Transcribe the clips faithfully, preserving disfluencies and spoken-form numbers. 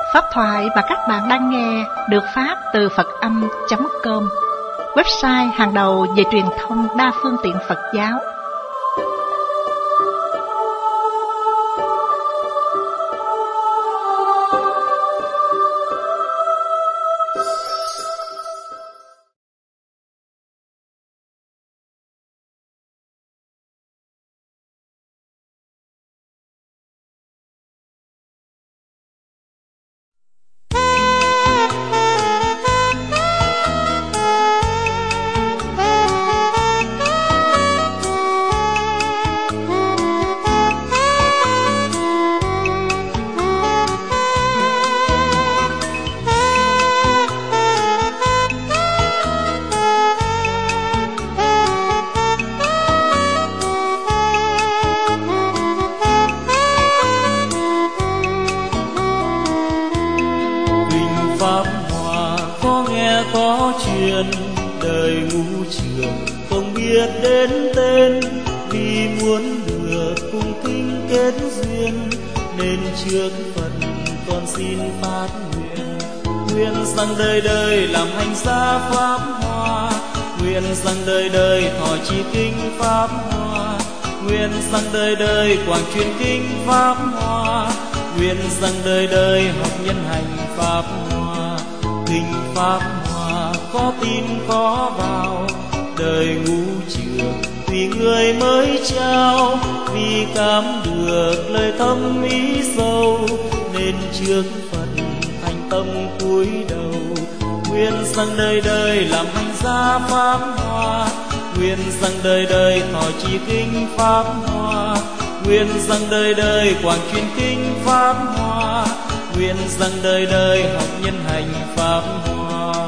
Pháp thoại mà các bạn đang nghe được phát từ Phật Âm chấm com, website hàng đầu về truyền thông đa phương tiện Phật giáo. Đời ngũ trường không biết đến tên, vì muốn được cùng kinh kết duyên, nên trước Phật con xin phát nguyện. Nguyện rằng đời đời làm hành gia pháp hoa, nguyện rằng đời đời thọ trì kinh pháp hoa, nguyện rằng đời đời quảng truyền kinh pháp hoa, nguyện rằng đời đời học nhân hành pháp hoa. Kinh pháp hoa có tin có vào, đời ngũ trường tùy người mới trao, vì cảm được lời thâm ý sâu, nên trước Phật thành tâm cúi đầu. Nguyện rằng đời đời làm hành gia pháp hoa, nguyện rằng đời đời thọ trì kinh pháp hoa, nguyện rằng đời đời quảng truyền kinh pháp hoa, nguyện rằng đời đời học nhân hành pháp hoa.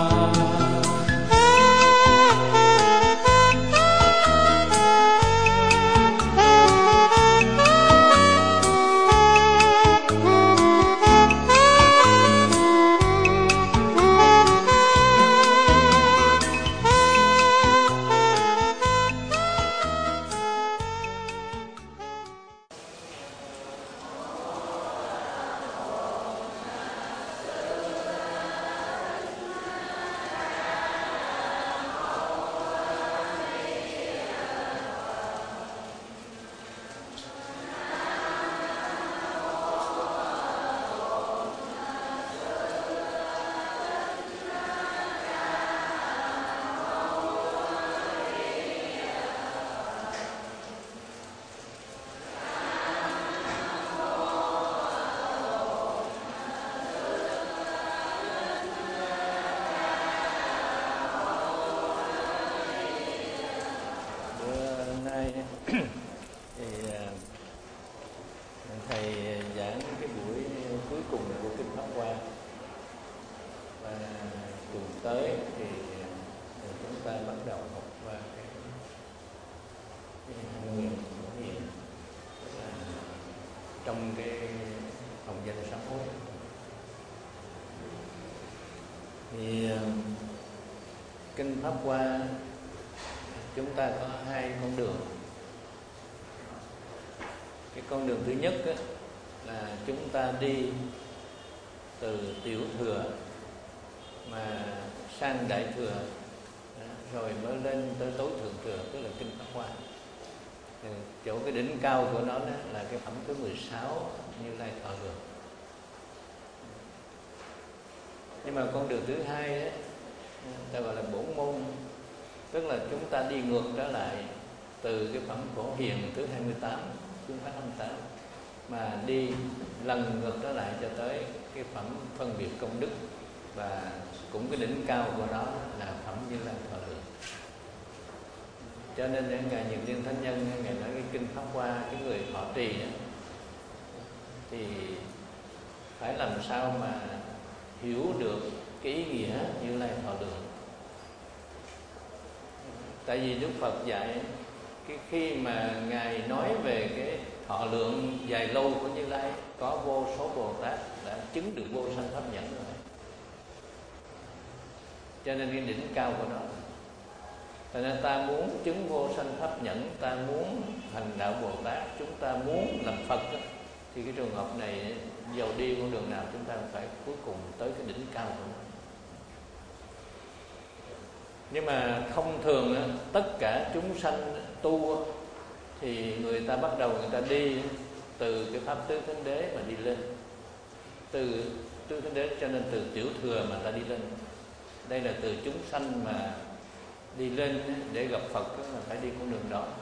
Thì thầy giảng cái buổi cuối cùng của kinh Pháp Hoa, và tuần tới thì chúng ta bắt đầu học qua cái, cái nguyện của niệm trong cái hồng danh sám hối. Thì kinh Pháp Hoa chúng ta có hai con đường. Cái con đường thứ nhất á, là chúng ta đi từ tiểu thừa mà sang đại thừa, rồi mới lên tới tối thượng thừa, tức là kinh Pháp Hoa. Chỗ cái đỉnh cao của nó đó là cái phẩm thứ mười sáu Như Lai Thọ Lượng. Nhưng mà con đường thứ hai ấy, ta gọi là bổn môn, tức là chúng ta đi ngược trở lại từ cái phẩm Phổ Hiền thứ hai mươi tám, phương pháp hai mươi tám, mà đi lần ngược trở lại cho tới cái phẩm phân biệt công đức, và cũng cái đỉnh cao của nó là phẩm Như Lai Thọ Lượng. Cho nên đến ngày Nhật Liên Thánh Nhân, ngày nói cái kinh Pháp Hoa, cái người thọ trì đó, thì phải làm sao mà hiểu được cái ý nghĩa Như Lai Thọ Lượng. Tại vì Đức Phật dạy cái khi mà Ngài nói về cái thọ lượng dài lâu của Như Lai, có vô số Bồ Tát đã chứng được vô sanh pháp nhẫn rồi. Cho nên cái đỉnh cao của nó. Cho nên ta muốn chứng vô sanh pháp nhẫn, ta muốn thành đạo Bồ Tát, chúng ta muốn làm Phật đó, thì cái trường hợp này dầu đi con đường nào chúng ta phải cuối cùng tới cái đỉnh cao của nó. Nhưng mà thông thường tất cả chúng sanh tu thì người ta bắt đầu người ta đi từ cái pháp tứ thánh đế mà đi lên, từ tứ thánh đế cho nên từ tiểu thừa mà ta đi lên. Đây là từ chúng sanh mà đi lên để gặp Phật là phải đi con đường đó.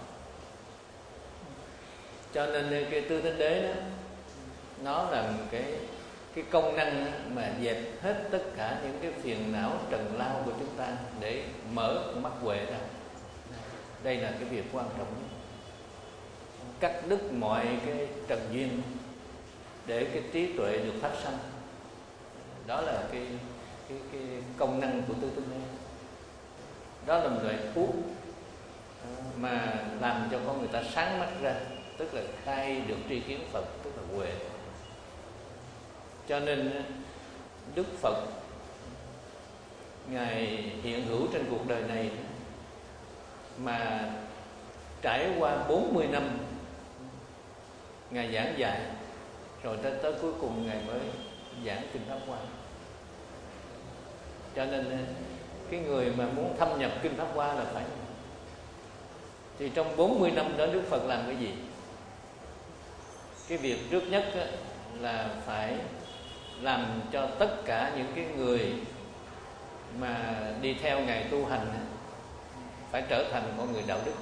Cho nên cái tứ thánh đế đó nó là một cái cái công năng mà dẹp hết tất cả những cái phiền não trần lao của chúng ta để mở mắt huệ ra. Đây là cái việc quan trọng nhất, cắt đứt mọi cái trần duyên để cái trí tuệ được phát sanh. Đó là cái cái cái công năng của tứ thánh đế. Đó là một loại thuốc mà làm cho con người ta sáng mắt ra, tức là khai được tri kiến Phật, tức là huệ. Cho nên Đức Phật Ngài hiện hữu trên cuộc đời này mà trải qua bốn mươi năm Ngài giảng dạy, rồi tới, tới cuối cùng Ngài mới giảng Kinh Pháp Hoa. Cho nên cái người mà muốn thâm nhập Kinh Pháp Hoa là phải. Thì trong bốn mươi năm đó Đức Phật làm cái gì? Cái việc trước nhất là phải làm cho tất cả những cái người mà đi theo Ngài tu hành phải trở thành con người đạo đức,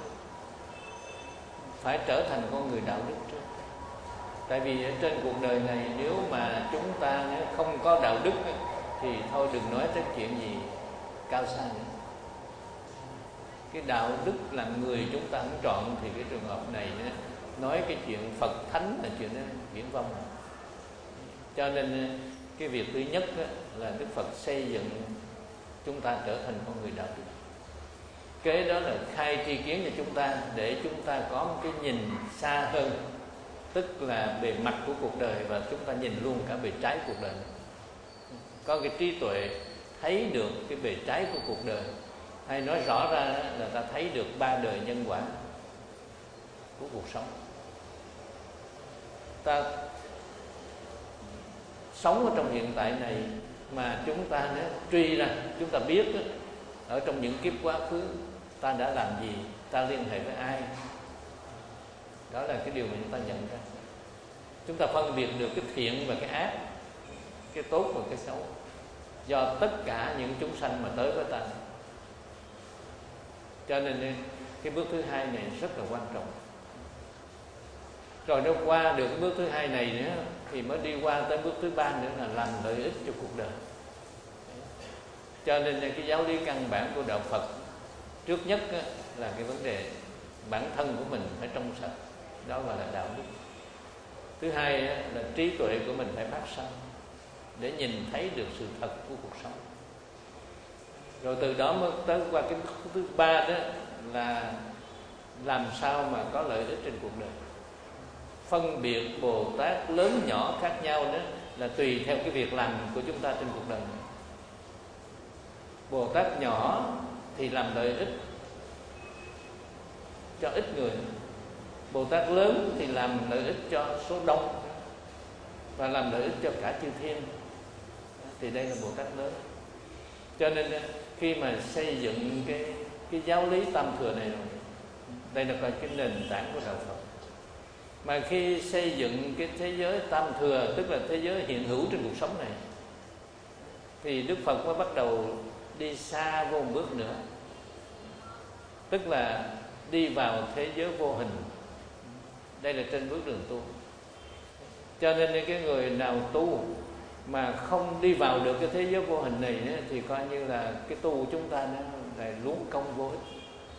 phải trở thành con người đạo đức trước. Tại vì ở trên cuộc đời này nếu mà chúng ta không có đạo đức thì thôi đừng nói tới chuyện gì cao xa nữa. Cái đạo đức là người chúng ta không trọn thì cái trường hợp này nói cái chuyện Phật Thánh là chuyện đó viển vông. Cho nên cái việc thứ nhất là Đức Phật xây dựng chúng ta trở thành con người đạo đức. Kế đó là khai tri kiến cho chúng ta để chúng ta có một cái nhìn xa hơn, tức là bề mặt của cuộc đời và chúng ta nhìn luôn cả bề trái cuộc đời. Có cái trí tuệ thấy được cái bề trái của cuộc đời, hay nói rõ ra là ta thấy được ba đời nhân quả của cuộc sống. Ta sống ở trong hiện tại này mà chúng ta nếu truy ra, chúng ta biết ở trong những kiếp quá khứ ta đã làm gì, ta liên hệ với ai. Đó là cái điều mà chúng ta nhận ra. Chúng ta phân biệt được cái thiện và cái ác, cái tốt và cái xấu, do tất cả những chúng sanh mà tới với ta. Cho nên cái bước thứ hai này rất là quan trọng. Rồi nó qua được cái bước thứ hai này nữa thì mới đi qua tới bước thứ ba nữa là làm lợi ích cho cuộc đời. Cho nên cái giáo lý căn bản của đạo Phật trước nhất là cái vấn đề bản thân của mình phải trong sạch, đó gọi là đạo đức. Thứ hai là trí tuệ của mình phải phát sanh để nhìn thấy được sự thật của cuộc sống. Rồi từ đó mới tới qua cái thứ ba đó là làm sao mà có lợi ích trên cuộc đời. Phân biệt Bồ Tát lớn nhỏ khác nhau đó là tùy theo cái việc làm của chúng ta trên cuộc đời này. Bồ Tát nhỏ thì làm lợi ích cho ít người, Bồ Tát lớn thì làm lợi ích cho số đông và làm lợi ích cho cả chư thiên. Thì đây là Bồ Tát lớn. Cho nên khi mà xây dựng cái cái giáo lý tam thừa này rồi, đây là cái nền tảng của đạo Phật. Mà khi xây dựng cái thế giới tam thừa, tức là thế giới hiện hữu trên cuộc sống này, thì Đức Phật mới bắt đầu đi xa vô một bước nữa, tức là đi vào thế giới vô hình. Đây là trên bước đường tu. Cho nên cái người nào tu mà không đi vào được cái thế giới vô hình này nữa, thì coi như là cái tu của chúng ta nó là luống công vô ích.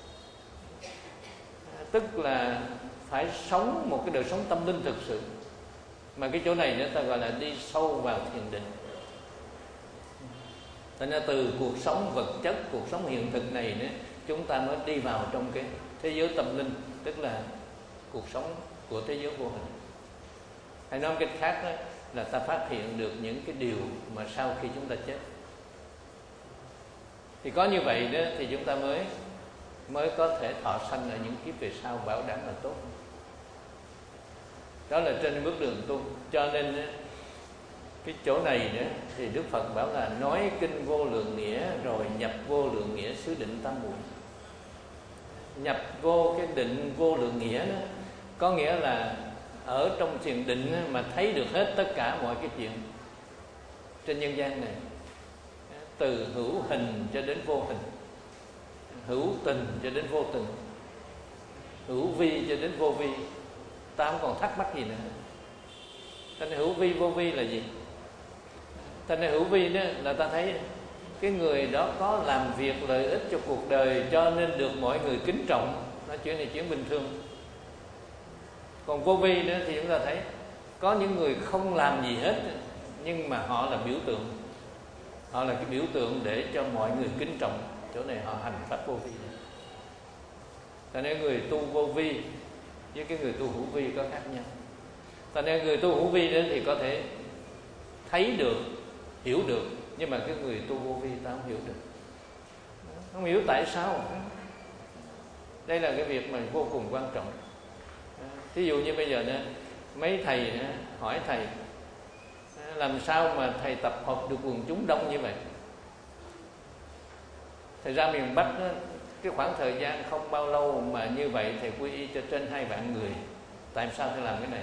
Tức là phải sống một cái đời sống tâm linh thực sự. Mà cái chỗ này nữa ta gọi là đi sâu vào thiền định. Cho nên từ cuộc sống vật chất, cuộc sống hiện thực này nữa, chúng ta mới đi vào trong cái thế giới tâm linh, tức là cuộc sống của thế giới vô hình. Hay nói cách khác đó, là ta phát hiện được những cái điều mà sau khi chúng ta chết. Thì có như vậy đó thì chúng ta mới mới có thể thọ sanh ở những kiếp về sau bảo đảm là tốt. Đó là trên bước đường tu. Cho nên cái chỗ này nữa thì Đức Phật bảo là nói kinh vô lượng nghĩa rồi nhập vô lượng nghĩa xứ định tam muội. Nhập vô cái định vô lượng nghĩa đó, có nghĩa là ở trong thiền định mà thấy được hết tất cả mọi cái chuyện trên nhân gian này, từ hữu hình cho đến vô hình, hữu tình cho đến vô tình, hữu vi cho đến vô vi. Ta không còn thắc mắc gì nữa. Thành hữu vi vô vi là gì? Thành hữu vi đó là ta thấy cái người đó có làm việc lợi ích cho cuộc đời cho nên được mọi người kính trọng, nói chuyện này chuyện bình thường. Còn vô vi nữa thì chúng ta thấy có những người không làm gì hết nhưng mà họ là biểu tượng, họ là cái biểu tượng để cho mọi người kính trọng. Chỗ này họ hành pháp vô vi. Cho nên người tu vô vi với cái người tu hữu vi có khác nhau. Cho nên người tu hữu vi đến thì có thể thấy được, hiểu được, nhưng mà cái người tu vô vi ta không hiểu được, không hiểu tại sao. Đây là cái việc mà vô cùng quan trọng. Thí dụ như bây giờ nè, mấy thầy nè, hỏi thầy làm sao mà thầy tập hợp được quần chúng đông như vậy. Thầy ra miền Bắc đó, cái khoảng thời gian không bao lâu mà như vậy thầy quy y cho trên hai vạn người. Tại sao thầy làm cái này?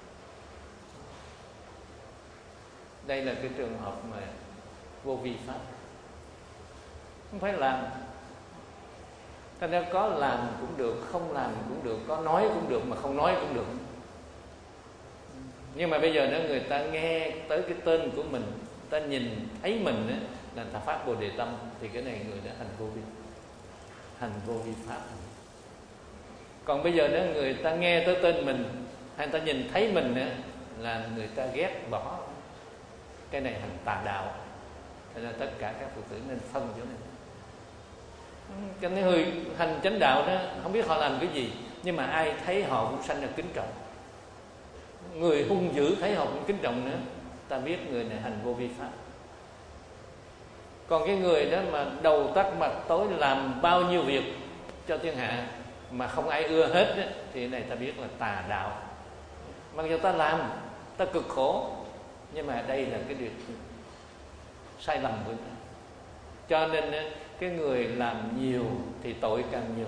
Đây là cái trường hợp mà vô vi pháp, không phải làm. Cho nên có làm cũng được, không làm cũng được, có nói cũng được mà không nói cũng được. Nhưng mà bây giờ nếu người ta nghe tới cái tên của mình, ta nhìn thấy mình ấy, là ta phát Bồ Đề tâm, thì cái này người đã hành vô vi, hành vô vi pháp. Còn bây giờ nếu người ta nghe tới tên mình hay người ta nhìn thấy mình ấy, là người ta ghét bỏ, cái này hành tà đạo. Cho nên tất cả các Phật tử nên phân chỗ này. Cái người hành chánh đạo đó không biết họ làm cái gì, nhưng mà ai thấy họ cũng sanh ra kính trọng. Người hung dữ thấy họ cũng kính trọng nữa, ta biết người này hành vô vi pháp. Còn cái người đó mà đầu tắt mặt tối làm bao nhiêu việc cho thiên hạ mà không ai ưa hết đó, thì này ta biết là tà đạo. Mặc dù ta làm, ta cực khổ, nhưng mà đây là cái điều sai lầm của ta. Cho nên cái người làm nhiều thì tội càng nhiều,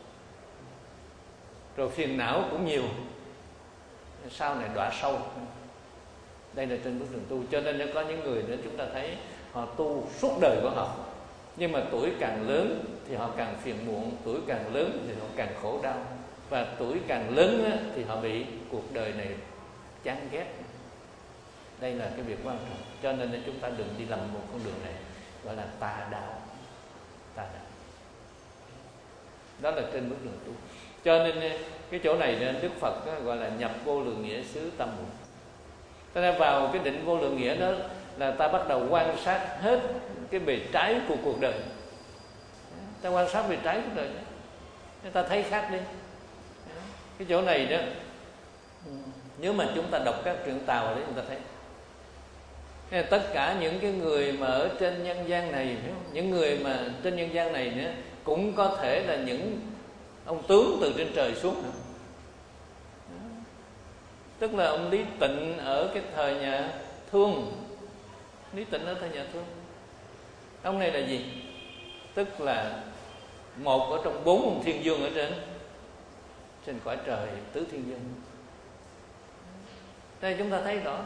rồi phiền não cũng nhiều, sau này đọa sâu. Đây là trên bước đường tu. Cho nên có những người nữa chúng ta thấy họ tu suốt đời của họ, nhưng mà tuổi càng lớn thì họ càng phiền muộn, tuổi càng lớn thì họ càng khổ đau, và tuổi càng lớn thì họ bị cuộc đời này chán ghét. Đây là cái việc quan trọng. Cho nên chúng ta đừng đi lầm một con đường này gọi là tà đạo. Tà đạo đó là trên bước đường tu. Cho nên cái chỗ này nên Đức Phật gọi là nhập vô lượng nghĩa xứ tâm muội. Cho nên vào cái định vô lượng nghĩa đó là ta bắt đầu quan sát hết cái bề trái của cuộc đời. Ta quan sát bề trái cuộc đời đó, ta thấy khác đi. Cái chỗ này đó, nếu mà chúng ta đọc các truyện Tào đấy, chúng ta thấy tất cả những cái người mà ở trên nhân gian này, những người mà trên nhân gian này nữa, cũng có thể là những ông tướng từ trên trời xuống nữa. Tức là ông Lý Tịnh ở cái thời nhà Thương. Lý Tịnh ở thời nhà Thương, ông này là gì? Tức là một ở trong bốn ông thiên dương ở trên trên cõi trời tứ thiên dương. Đây chúng ta thấy rõ.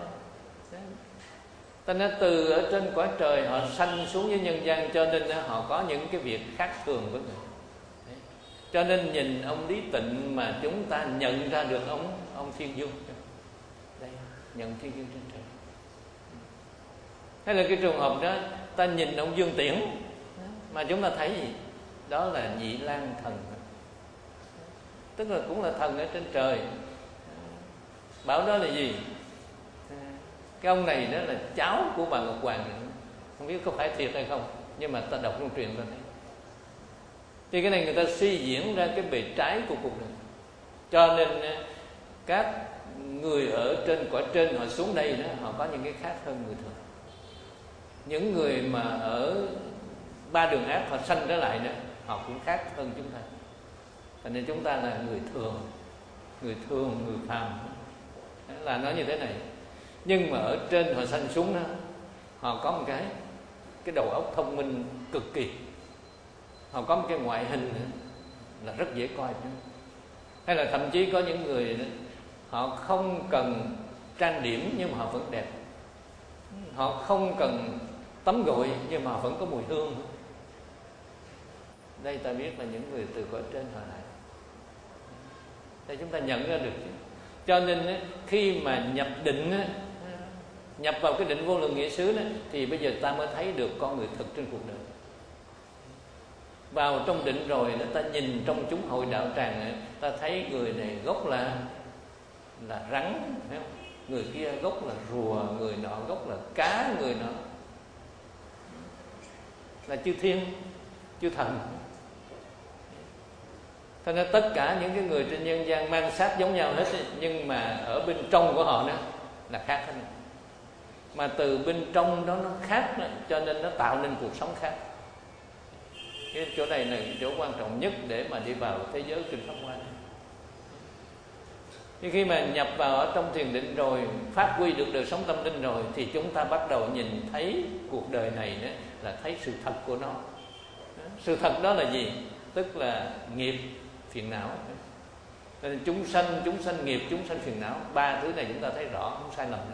Ta nói từ ở trên cõi trời họ sanh xuống với nhân gian, cho nên họ có những cái việc khác thường với người. Đấy. Cho nên nhìn ông Lý Tịnh mà chúng ta nhận ra được ông ông thiên dương. Đây, nhận thiên dương trên trời. Hay là cái trường hợp đó, ta nhìn ông Dương Tiễn mà chúng ta thấy gì? Đó là Nhị Lang Thần, tức là cũng là thần ở trên trời. Bảo đó là gì? Cái ông này đó là cháu của bà Ngọc Hoàng. Không biết có phải thiệt hay không, nhưng mà ta đọc trong truyện ta thấy. Thì cái này người ta suy diễn ra cái bề trái của cuộc đời. Cho nên các người ở trên cõi trên họ xuống đây đó, họ có những cái khác hơn người thường. Những người mà ở ba đường ác họ sanh trở lại đó, họ cũng khác hơn chúng ta. Cho nên chúng ta là người thường, người thường, người phàm. là nói như thế này. Nhưng mà ở trên họ sanh xuống đó, họ có một cái cái đầu óc thông minh cực kỳ, họ có một cái ngoại hình là rất dễ coi. Hay là thậm chí có những người đó, họ không cần trang điểm nhưng mà họ vẫn đẹp, họ không cần tắm gội nhưng mà họ vẫn có mùi hương. Đây ta biết là những người từ cõi trên họ lại. Đây chúng ta nhận ra được chứ. Cho nên khi mà nhập định, nhập vào cái định vô lượng nghĩa xứ đó, thì bây giờ ta mới thấy được con người thực trên cuộc đời. Vào trong định rồi đó, ta nhìn trong chúng hội đạo tràng, ta thấy người này gốc là là rắn, phải không? Người kia gốc là rùa, người nọ gốc là cá, người nọ là chư thiên, chư thần. Thế nên tất cả những cái người trên nhân gian mang xác giống nhau hết, nhưng mà ở bên trong của họ đó là khác hết. Mà từ bên trong đó nó khác đó, cho nên nó tạo nên cuộc sống khác. Cái chỗ này là chỗ quan trọng nhất để mà đi vào thế giới kinh pháp hoa. Nhưng khi mà nhập vào ở trong thiền định rồi, phát huy được đời sống tâm linh rồi, thì chúng ta bắt đầu nhìn thấy cuộc đời này đó, là thấy sự thật của nó. Sự thật đó là gì? Tức là nghiệp, phiền não. Nên chúng sanh, chúng sanh nghiệp, chúng sanh phiền não, ba thứ này chúng ta thấy rõ, không sai lầm nữa.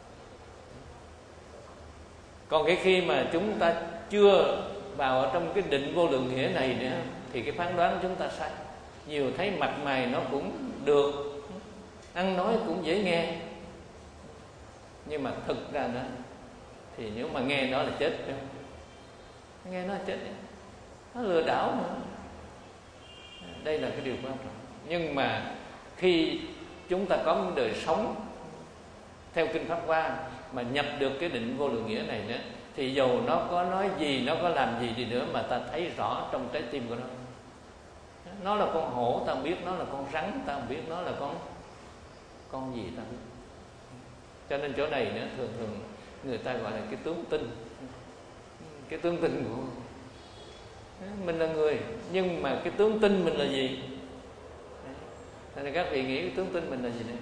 Còn cái khi mà chúng ta chưa vào ở trong cái định vô lượng nghĩa này nữa, thì cái phán đoán của chúng ta sai. Nhiều thấy mặt mày nó cũng được, ăn nói cũng dễ nghe, nhưng mà thực ra đó thì nếu mà nghe nó là chết, nghe nó là chết, nó lừa đảo nữa. Đây là cái điều quan trọng. Nhưng mà khi chúng ta có một đời sống theo kinh pháp hoa mà nhập được cái định vô lượng nghĩa này nữa, thì dầu nó có nói gì, nó có làm gì đi nữa, mà ta thấy rõ trong trái tim của nó. Nó là con hổ ta không biết, nó là con rắn ta không biết, nó là con con gì ta không biết. Cho nên chỗ này nữa, thường thường người ta gọi là cái tướng tinh. Cái tướng tinh của mình là người, nhưng mà cái tướng tinh mình là gì? Nên các vị nghĩ cái tướng tinh mình là gì đây?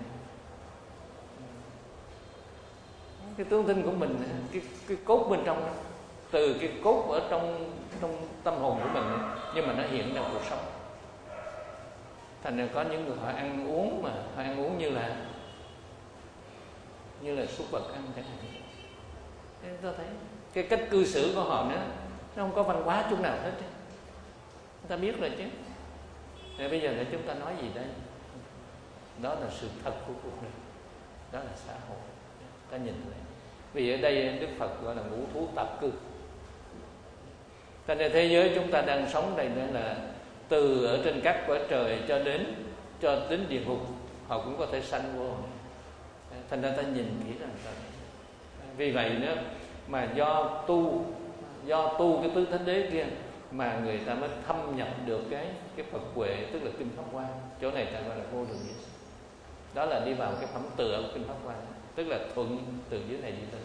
Cái tướng tinh của mình, cái, cái cốt bên trong đó, từ cái cốt ở trong trong tâm hồn của mình, nhưng mà nó hiện ra cuộc sống. Thành ra có những người họ ăn uống mà họ ăn uống như là như là súc vật ăn chẳng hạn. Thế ta thấy cái cách cư xử của họ nữa, nó không có văn hóa chút nào hết. Chúng ta biết rồi chứ. Rồi bây giờ để chúng ta nói gì đây? Đó là sự thật của cuộc đời, đó là xã hội. Ta nhìn lại. Vì ở đây Đức Phật gọi là ngũ thú tạp cư. Cho nên thế giới chúng ta đang sống đây nữa là từ ở trên các cõi trời cho đến cho đến địa ngục, họ cũng có thể sanh vô. Thành ra ta nhìn kỹ rằng sao. Vì vậy nữa mà do tu do tu cái tứ thánh đế kia mà người ta mới thâm nhập được cái cái Phật huệ, tức là kinh pháp hoa. Chỗ này ta gọi là vô lượng nghĩa. Đó là đi vào cái phẩm tựa của kinh pháp hoa, tức là thuận từ dưới này đi lên.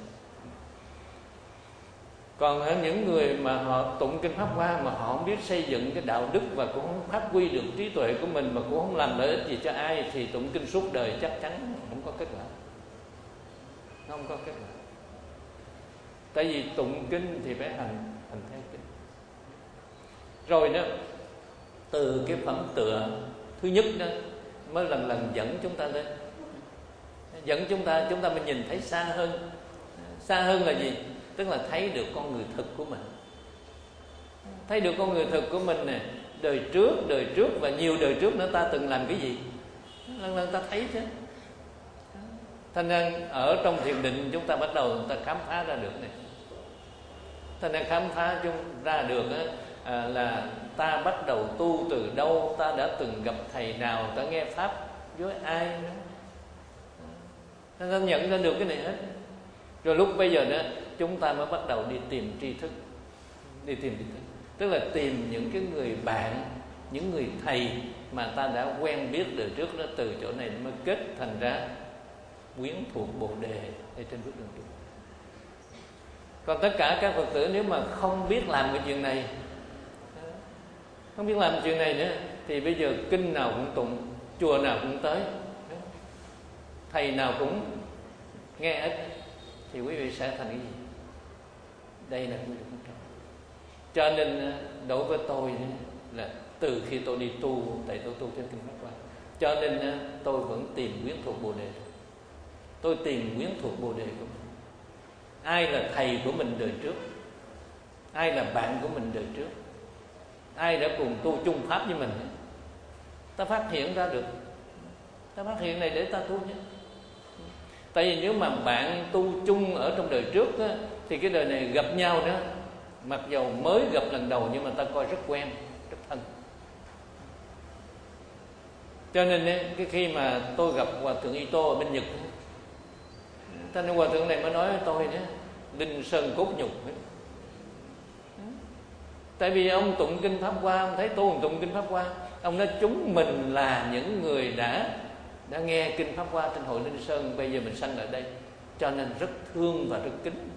Còn ở những người mà họ tụng kinh pháp hoa mà họ không biết xây dựng cái đạo đức và cũng không phát huy được trí tuệ của mình, mà cũng không làm lợi ích gì cho ai, thì tụng kinh suốt đời chắc chắn không có kết quả. Nó không có kết quả. Tại vì tụng kinh thì phải hành hành theo kinh. Rồi đó, từ cái phẩm tựa thứ nhất đó mới lần lần dẫn chúng ta lên, dẫn chúng ta chúng ta mới nhìn thấy xa hơn. Xa hơn là gì? Tức là thấy được con người thực của mình. Thấy được con người thực của mình nè, đời trước, đời trước và nhiều đời trước nữa ta từng làm cái gì, lần lần ta thấy chứ. Thành ra ở trong thiền định chúng ta bắt đầu ta khám phá ra được này. Thành ra khám phá chúng ra được á, à, là ta bắt đầu tu từ đâu, ta đã từng gặp thầy nào, ta nghe pháp với ai nữa. Thành ra nhận ra được cái này hết. Rồi lúc bây giờ đó chúng ta mới bắt đầu đi tìm tri thức. Đi tìm tri thức tức là tìm những cái người bạn, những người thầy mà ta đã quen biết đời trước đó. Từ chỗ này mới kết thành ra quyến thuộc Bồ Đề ở trên bước đường tu. Còn tất cả các Phật tử nếu mà không biết làm cái chuyện này, không biết làm chuyện này nữa, thì bây giờ kinh nào cũng tụng, chùa nào cũng tới, thầy nào cũng nghe hết, thì quý vị sẽ thành cái gì? Đây là quy luật quan trọng. Cho nên đối với tôi là từ khi tôi đi tu, tại tôi tu theo kinh Pháp Hoa, cho nên tôi vẫn tìm quyến thuộc Bồ Đề. Tôi tìm quyến thuộc Bồ Đề của mình. Ai là thầy của mình đời trước, ai là bạn của mình đời trước, ai đã cùng tu chung pháp với mình, ta phát hiện ra được. Ta phát hiện này để ta tu nhé. Tại vì nếu mà bạn tu chung ở trong đời trước á, thì cái đời này gặp nhau nữa, mặc dầu mới gặp lần đầu nhưng mà ta coi rất quen, rất thân. Cho nên cái khi mà tôi gặp Hòa thượng Ito ở bên Nhật, ta nói Hòa thượng này mới nói với tôi đó, Linh Sơn cốt nhục. Tại vì ông tụng kinh Pháp Hoa, ông thấy tôi tụng kinh Pháp Hoa, ông nói chúng mình là những người đã đã nghe kinh Pháp Hoa trên hội Linh Sơn, bây giờ mình sanh ở đây, cho nên rất thương và rất kính.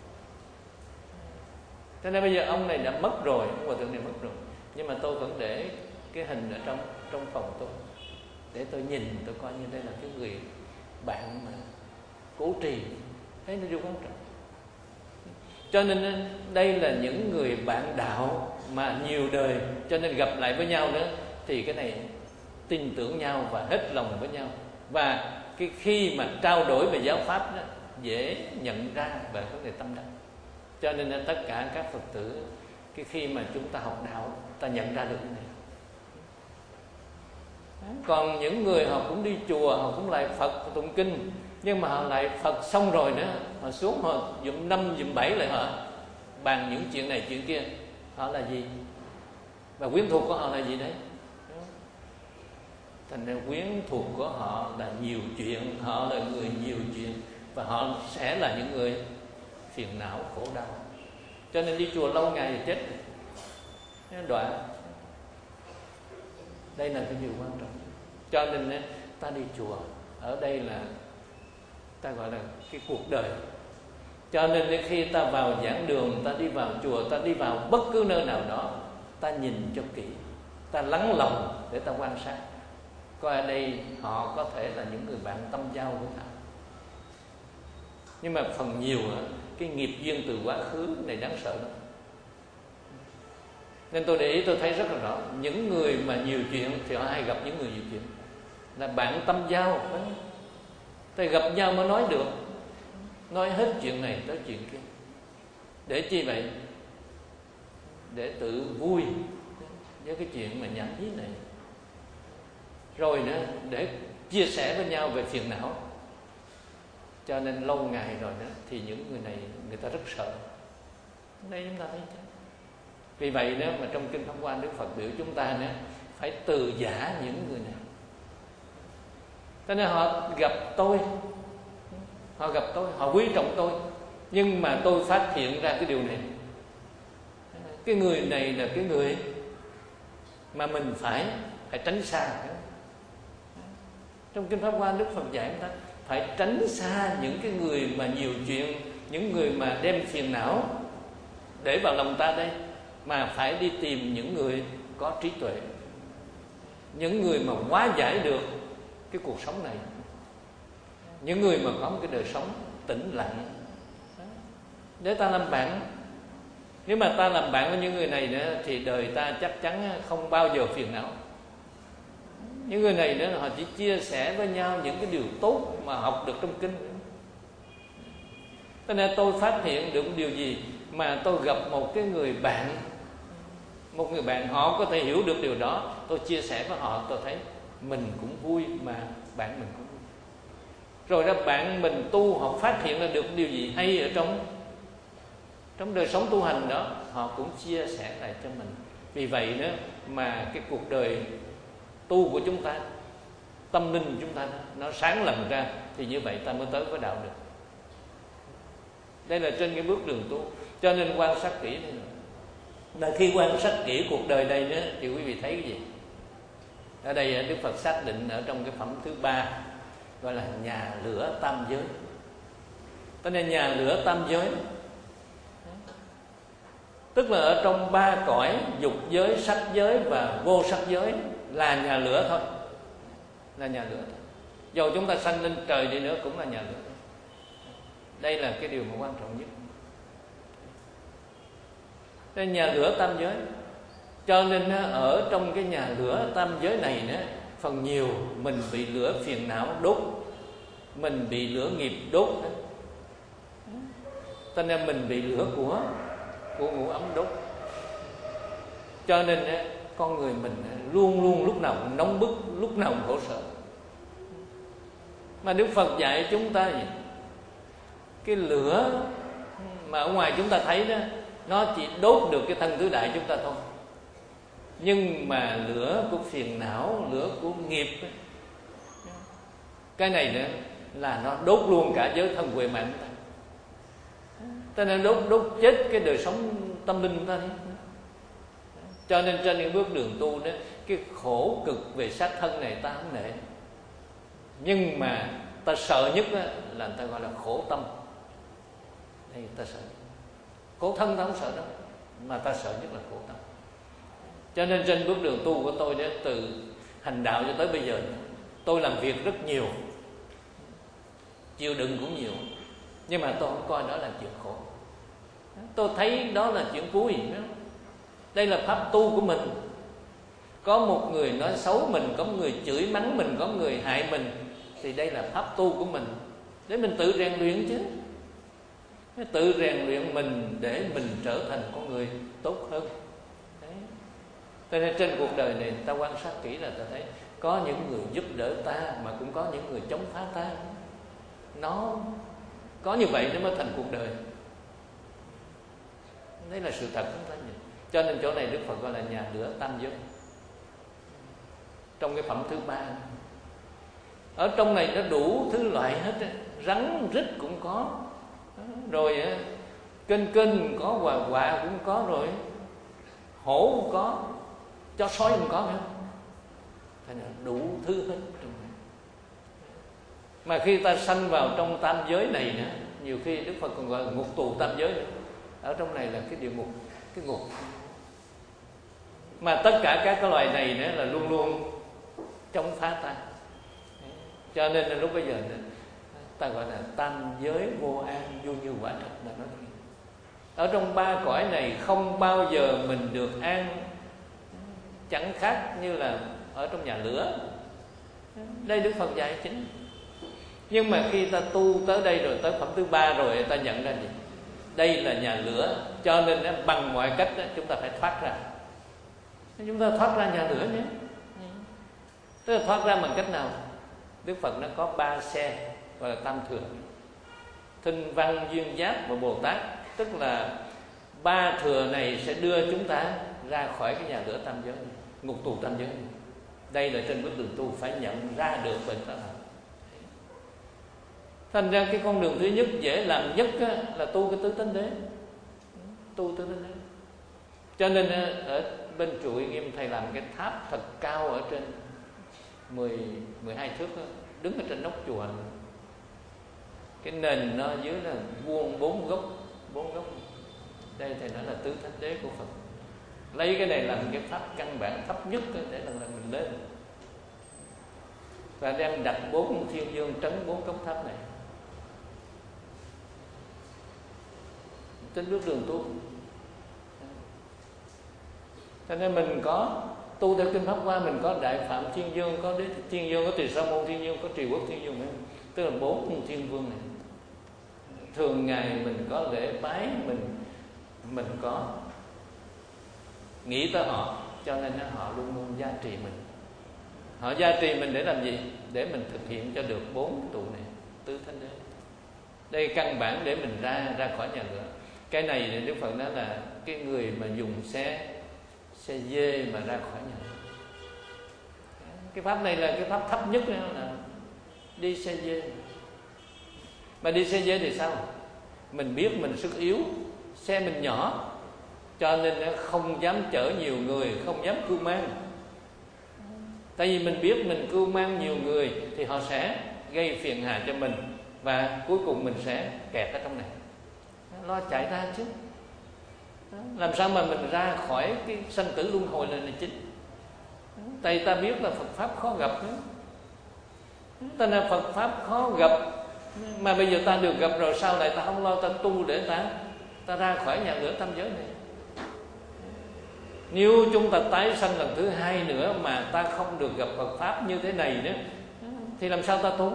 Cho nên bây giờ ông này đã mất rồi, ông Hòa thượng này mất rồi, nhưng mà tôi vẫn để cái hình ở trong trong phòng tôi, để tôi nhìn, tôi coi như đây là cái người bạn mà cố trì, thấy nó điều quan trọng. Cho nên đây là những người bạn đạo mà nhiều đời, cho nên gặp lại với nhau nữa thì cái này tin tưởng nhau và hết lòng với nhau. Và cái khi mà trao đổi về giáo pháp đó, dễ nhận ra về vấn đề tâm đắc. Cho nên tất cả các Phật tử, cái khi mà chúng ta học đạo, ta nhận ra được cái này. Còn những người họ cũng đi chùa, họ cũng lại Phật, họ tụng kinh, nhưng mà họ lại Phật xong rồi nữa, họ xuống họ dụm năm dụm bảy lại, họ bàn những chuyện này chuyện kia. Họ là gì? Và quyến thuộc của họ là gì đấy? Thành ra quyến thuộc của họ là nhiều chuyện, họ là người nhiều chuyện, và họ sẽ là những người phiền não khổ đau. Cho nên đi chùa lâu ngày thì chết đoạn. Đây là cái điều quan trọng. Cho nên ta đi chùa, ở đây là ta gọi là cái cuộc đời. Cho nên khi ta vào giảng đường, ta đi vào chùa, ta đi vào bất cứ nơi nào đó, ta nhìn cho kỹ, ta lắng lòng để ta quan sát, coi ở đây họ có thể là những người bạn tâm giao của ta. Nhưng mà phần nhiều cái nghiệp duyên từ quá khứ này đáng sợ lắm. Nên tôi để ý, tôi thấy rất là rõ, những người mà nhiều chuyện thì họ hay gặp những người nhiều chuyện, là bạn tâm giao. Tại gặp nhau mới nói được, nói hết chuyện này tới chuyện kia. Để chi vậy? Để tự vui với cái chuyện mà nhảm nhí này. Rồi nữa để chia sẻ với nhau về phiền não. Cho nên lâu ngày rồi đó thì những người này người ta rất sợ. Đây chúng ta thấy chứ. Vì vậy đó mà trong kinh Pháp Hoa, Đức Phật biểu chúng ta nữa phải từ giả những người này. Cho nên họ gặp tôi, họ gặp tôi, họ quý trọng tôi, nhưng mà tôi phát hiện ra cái điều này, cái người này là cái người mà mình phải phải tránh xa. Trong kinh Pháp Hoa, Đức Phật dạy chúng ta phải tránh xa những cái người mà nhiều chuyện, những người mà đem phiền não để vào lòng ta đây, mà phải đi tìm những người có trí tuệ, những người mà hóa giải được cái cuộc sống này, những người mà có một cái đời sống tĩnh lặng để ta làm bạn. Nếu mà ta làm bạn với những người này nữa thì đời ta chắc chắn không bao giờ phiền não. Những người này nữa họ chỉ chia sẻ với nhau những cái điều tốt mà học được trong kinh. Cho nên tôi phát hiện được điều gì mà tôi gặp một cái người bạn, một người bạn họ có thể hiểu được điều đó, tôi chia sẻ với họ, tôi thấy mình cũng vui mà bạn mình cũng vui. Rồi đó bạn mình tu, họ phát hiện ra được điều gì hay ở trong trong đời sống tu hành đó, họ cũng chia sẻ lại cho mình. Vì vậy nữa mà cái cuộc đời tu của chúng ta, tâm linh của chúng ta nó sáng lành ra, thì như vậy ta mới tới với đạo được. Đây là trên cái bước đường tu. Cho nên quan sát kỹ này. Là khi quan sát kỹ cuộc đời đây nữa thì quý vị thấy cái gì? Ở đây Đức Phật xác định ở trong cái phẩm thứ ba, gọi là nhà lửa tam giới. Cho nên nhà lửa tam giới tức là ở trong ba cõi dục giới, sắc giới và vô sắc giới là nhà lửa thôi, là nhà lửa thôi. Dầu chúng ta sanh lên trời đi nữa cũng là nhà lửa. Đây là cái điều mà quan trọng nhất. Cái nhà lửa tam giới. Cho nên ở trong cái nhà lửa tam giới này nữa, phần nhiều mình bị lửa phiền não đốt, mình bị lửa nghiệp đốt. Cho nên mình bị lửa của của ngũ ấm đốt. Cho nên con người mình luôn luôn lúc nào cũng nóng bức, lúc nào cũng khổ sở. Mà Đức Phật dạy chúng ta gì? Cái lửa mà ở ngoài chúng ta thấy đó, nó chỉ đốt được cái thân tứ đại chúng ta thôi. Nhưng mà lửa của phiền não, lửa của nghiệp, cái này nữa là nó đốt luôn cả giới thân huệ mạng chúng ta. Cho nên đốt đốt chết cái đời sống tâm linh của ta đi. Cho nên trên những bước đường tu đó, cái khổ cực về xác thân này ta không nể. Nhưng mà ta sợ nhất là người ta gọi là khổ tâm. Đây ta sợ. Khổ thân ta không sợ đâu, mà ta sợ nhất là khổ tâm. Cho nên trên bước đường tu của tôi đó, từ hành đạo cho tới bây giờ, tôi làm việc rất nhiều, chịu đựng cũng nhiều, nhưng mà tôi không coi đó là chuyện khổ. Tôi thấy đó là chuyện vui. Đây là pháp tu của mình. Có một người nói xấu mình, có một người chửi mắng mình, có một người hại mình, thì đây là pháp tu của mình, để mình tự rèn luyện chứ. Tự rèn luyện mình để mình trở thành con người tốt hơn. Đấy. Cho nên trên cuộc đời này ta quan sát kỹ là ta thấy có những người giúp đỡ ta, mà cũng có những người chống phá ta. Nó có như vậy nó mới thành cuộc đời. Đấy là sự thật chúng ta nhìn. Cho nên chỗ này Đức Phật gọi là nhà lửa tam giới. Trong cái phẩm thứ ba, ở trong này nó đủ thứ loại hết. Rắn rít cũng có, rồi kênh kênh có, quà quạ cũng có, rồi hổ cũng có, chó sói cũng có nữa. Thế là đủ thứ hết trong này. Mà khi ta sanh vào trong tam giới này nữa, nhiều khi Đức Phật còn gọi là ngục tù tam giới nữa. Ở trong này là cái địa ngục, cái ngục. Mà tất cả các cái loài này nữa là luôn luôn chống phá ta. Cho nên là lúc bây giờ nữa, ta gọi là tam giới vô an, vô như quả thật mà nói. Ở trong ba cõi này không bao giờ mình được an, chẳng khác như là ở trong nhà lửa. Đây Đức Phật dạy chính. Nhưng mà khi ta tu tới đây rồi, tới phẩm thứ ba rồi, ta nhận ra gì? Đây là nhà lửa. Cho nên bằng mọi cách chúng ta phải thoát ra. Chúng ta thoát ra nhà lửa nhé. Tức là thoát ra bằng cách nào? Đức Phật nó có ba xe, gọi là tam thừa: Thinh Văn, Duyên Giác và Bồ Tát. Tức là ba thừa này sẽ đưa chúng ta ra khỏi cái nhà lửa tam giới, ngục tù tam giới. Đây là trên bước đường tu phải nhận ra được bệnh ta làm. Thành ra cái con đường thứ nhất dễ làm nhất là tu cái tứ tánh đế. Tu tứ tánh đế. Cho nên ở bên chùa Uy Nghiêm thầy làm cái tháp thật cao ở trên mười, mười hai thước đó, đứng ở trên nóc chùa. Cái nền nó dưới là vuông bốn góc, bốn góc. Đây thầy nói là tứ thánh đế của Phật. Lấy cái này làm cái pháp căn bản thấp nhất để lần lần mình lên. Và đang đặt bốn thiên dương trấn bốn cốc tháp này. Trên bước đường tu. Cho nên mình có tu theo kinh Pháp Hoa, mình có Đại Phạm Thiên Dương, có Đế Thiên Dương, có Tỳ Sa Môn Thiên Dương, có Trì Quốc Thiên Dương, tức là bốn thiên vương này. Thường ngày mình có lễ bái, mình mình có nghĩ tới họ, cho nên họ luôn luôn gia trì mình. Họ gia trì mình để làm gì? Để mình thực hiện cho được bốn tụ này, tứ thánh đế. Đây căn bản để mình ra ra khỏi nhà lửa. Cái này thì Đức Phật nói là cái người mà dùng xe xe dê mà ra khỏi nhà lửa. Cái pháp này là cái pháp thấp nhất, là đi xe dê. Mà đi xe dê thì sao? Mình biết mình sức yếu, xe mình nhỏ, cho nên không dám chở nhiều người, không dám cưu mang. Tại vì mình biết mình cưu mang nhiều người thì họ sẽ gây phiền hà cho mình, và cuối cùng mình sẽ kẹt ở trong này. Lo chạy ra chứ. Làm sao mà mình ra khỏi cái sanh tử luân hồi này là chính. Tại ta biết là Phật Pháp khó gặp đó. Ta là Phật pháp khó gặp, mà bây giờ ta được gặp rồi, sau này ta không lo ta tu để ta ta ra khỏi nhà lửa tam giới này. Nếu chúng ta tái sanh lần thứ hai nữa mà ta không được gặp Phật pháp như thế này nữa, thì làm sao ta tu?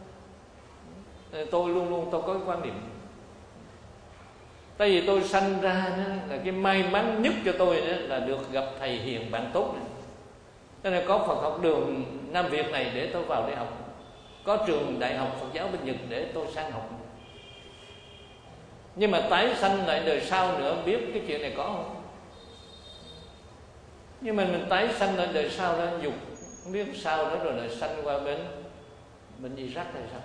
Tôi luôn luôn tôi có cái quan niệm, tại vì tôi sanh ra đó, là cái may mắn nhất cho tôi đó, là được gặp thầy hiền bạn tốt này. Cho nên có Phật học đường Nam Việt này để tôi vào để học, có trường Đại học Phật giáo bên Nhật để tôi sang học. Nhưng mà tái sanh lại đời sau nữa, biết cái chuyện này có không? Nhưng mà mình tái sanh lại đời sau đó, dục không biết sao đó, rồi lại sanh qua bên bên Iraq hay sao?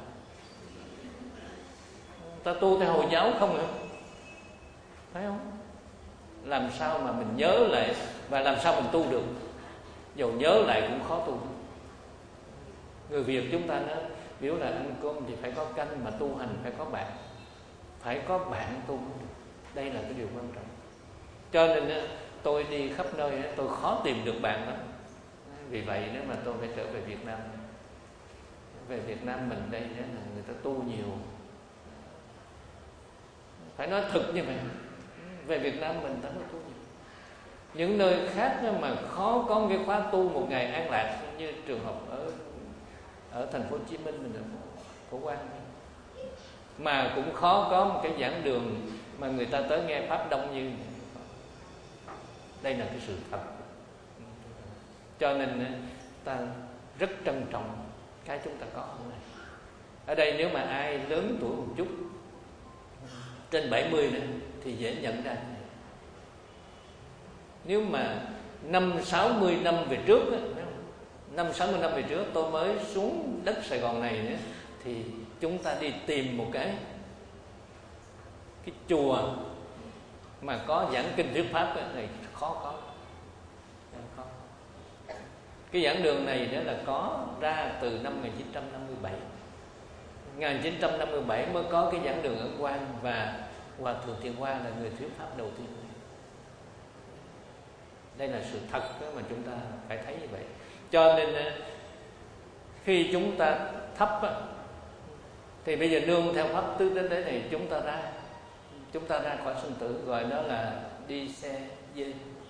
Ta tu theo Hồi giáo không hả? Phải không? Làm sao mà mình nhớ lại, và làm sao mình tu được? Dù nhớ lại cũng khó tu. Người Việt chúng ta nói biểu là ăn cơm thì phải có canh, mà tu hành phải có bạn. Phải có bạn tu. Đây là cái điều quan trọng. Cho nên tôi đi khắp nơi tôi khó tìm được bạn đó. Vì vậy nếu mà tôi phải trở về Việt Nam. Về Việt Nam mình đây là người ta tu nhiều. Phải nói thực như vậy. Về Việt Nam mình ta nói tu nhiều. Những nơi khác mà khó có một cái khóa tu một ngày an lạc, như trường học ở ở thành phố Hồ Chí Minh mình, ở Phổ Quang, mà cũng khó có một cái giảng đường mà người ta tới nghe pháp đông như này. Đây là cái sự thật. Cho nên ta rất trân trọng cái chúng ta có hôm nay. Ở đây nếu mà ai lớn tuổi một chút, trên bảy mươi nữa, thì dễ nhận ra. Nếu mà năm sáu mươi năm về trước, năm sáu mươi năm về trước tôi mới xuống đất Sài Gòn này nữa, thì chúng ta đi tìm một cái cái chùa mà có giảng kinh thuyết pháp này khó có. khó. Cái giảng đường này đó là có ra từ năm một nghìn chín trăm năm mươi bảy. một nghìn chín trăm năm mươi bảy mới có cái giảng đường ở Quang, và Hòa Thượng Thiện Hoa là người thuyết pháp đầu tiên. Đây là sự thật mà chúng ta phải thấy như vậy. Cho nên khi chúng ta thấp thì bây giờ nương theo pháp tứ đến đấy này, chúng ta ra chúng ta ra khỏi sinh tử, gọi đó là đi xe dê.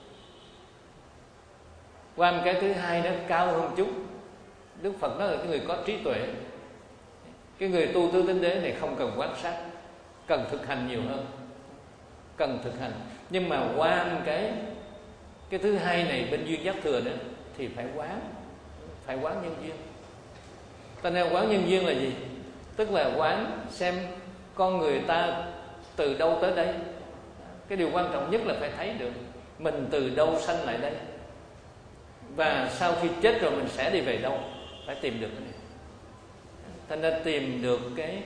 Qua một cái thứ hai nó cao hơn chút. Đức Phật nói là cái người có trí tuệ, cái người tu tứ tinh đế này không cần quan sát, cần thực hành nhiều hơn, cần thực hành. Nhưng mà qua một cái cái thứ hai này bên duyên giác thừa nữa thì phải quán, phải quán nhân duyên. Ta nên quán nhân duyên là gì? Tức là quán xem con người ta từ đâu tới đây. Cái điều quan trọng nhất là phải thấy được mình từ đâu sanh lại đây, và sau khi chết rồi mình sẽ đi về đâu. Phải tìm được cái này. Ta nên tìm được cái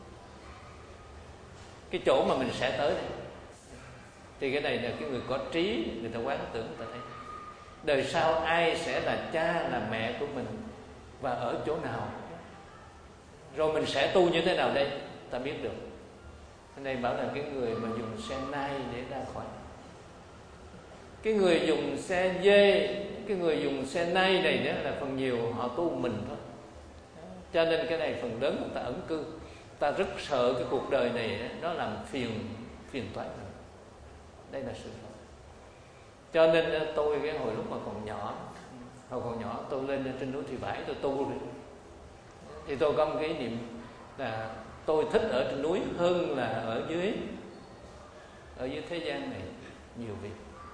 cái chỗ mà mình sẽ tới đây. Thì cái này là cái người có trí, người ta quán tưởng, người ta thấy đời sau ai sẽ là cha là mẹ của mình và ở chỗ nào, rồi mình sẽ tu như thế nào đây, ta biết được. Cái này bảo là cái người mà dùng xe nai để ra khỏi, cái người dùng xe dê, cái người dùng xe nai này đó là phần nhiều họ tu mình thôi. Cho nên cái này phần lớn người ta ẩn cư. Ta rất sợ cái cuộc đời này nó làm phiền phiền toái. Đây là sự thật. Cho nên tôi cái hồi lúc mà còn nhỏ, hồi còn nhỏ tôi lên trên núi Thị Vải tôi tu rồi. Thì tôi có một cái ý niệm là tôi thích ở trên núi hơn là ở dưới ở dưới thế gian này nhiều việc.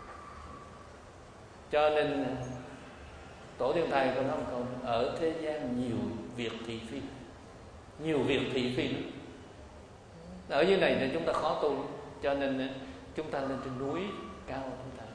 Cho nên tổ tiên thầy có nói một câu: ở thế gian nhiều việc thị phi, nhiều việc thị phi lắm. Ở dưới này thì chúng ta khó tu, cho nên chúng ta lên trên núi cao chúng ta.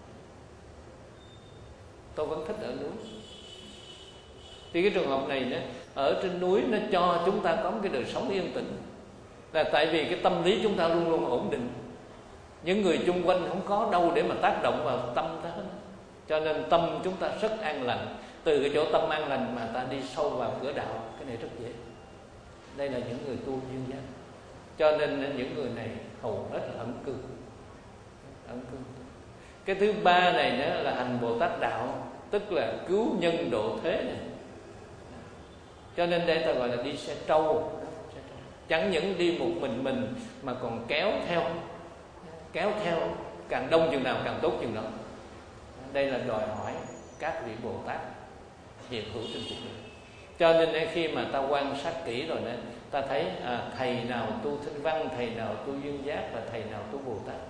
Tôi vẫn thích ở núi. Thì cái trường hợp này đó, ở trên núi nó cho chúng ta có một cái đời sống yên tĩnh, là tại vì cái tâm lý chúng ta luôn luôn ổn định. Những người chung quanh không có đâu để mà tác động vào tâm ta hết. Cho nên tâm chúng ta rất an lành. Từ cái chỗ tâm an lành mà ta đi sâu vào cửa đạo, cái này rất dễ. Đây là những người tu duyên giác. Cho nên những người này hầu hết là ẩn cư. Ẩn cư. Cái thứ ba này nữa là hành Bồ Tát đạo, tức là cứu nhân độ thế này. Cho nên đây ta gọi là đi xe trâu. Chẳng những đi một mình mình mà còn kéo theo, kéo theo càng đông chừng nào càng tốt chừng đó. Đây là đòi hỏi các vị Bồ Tát hiện hữu trên cuộc đời. Cho nên khi mà ta quan sát kỹ rồi đó, ta thấy à, thầy nào tu Thanh Văn, thầy nào tu Duyên Giác, và thầy nào tu Bồ Tát.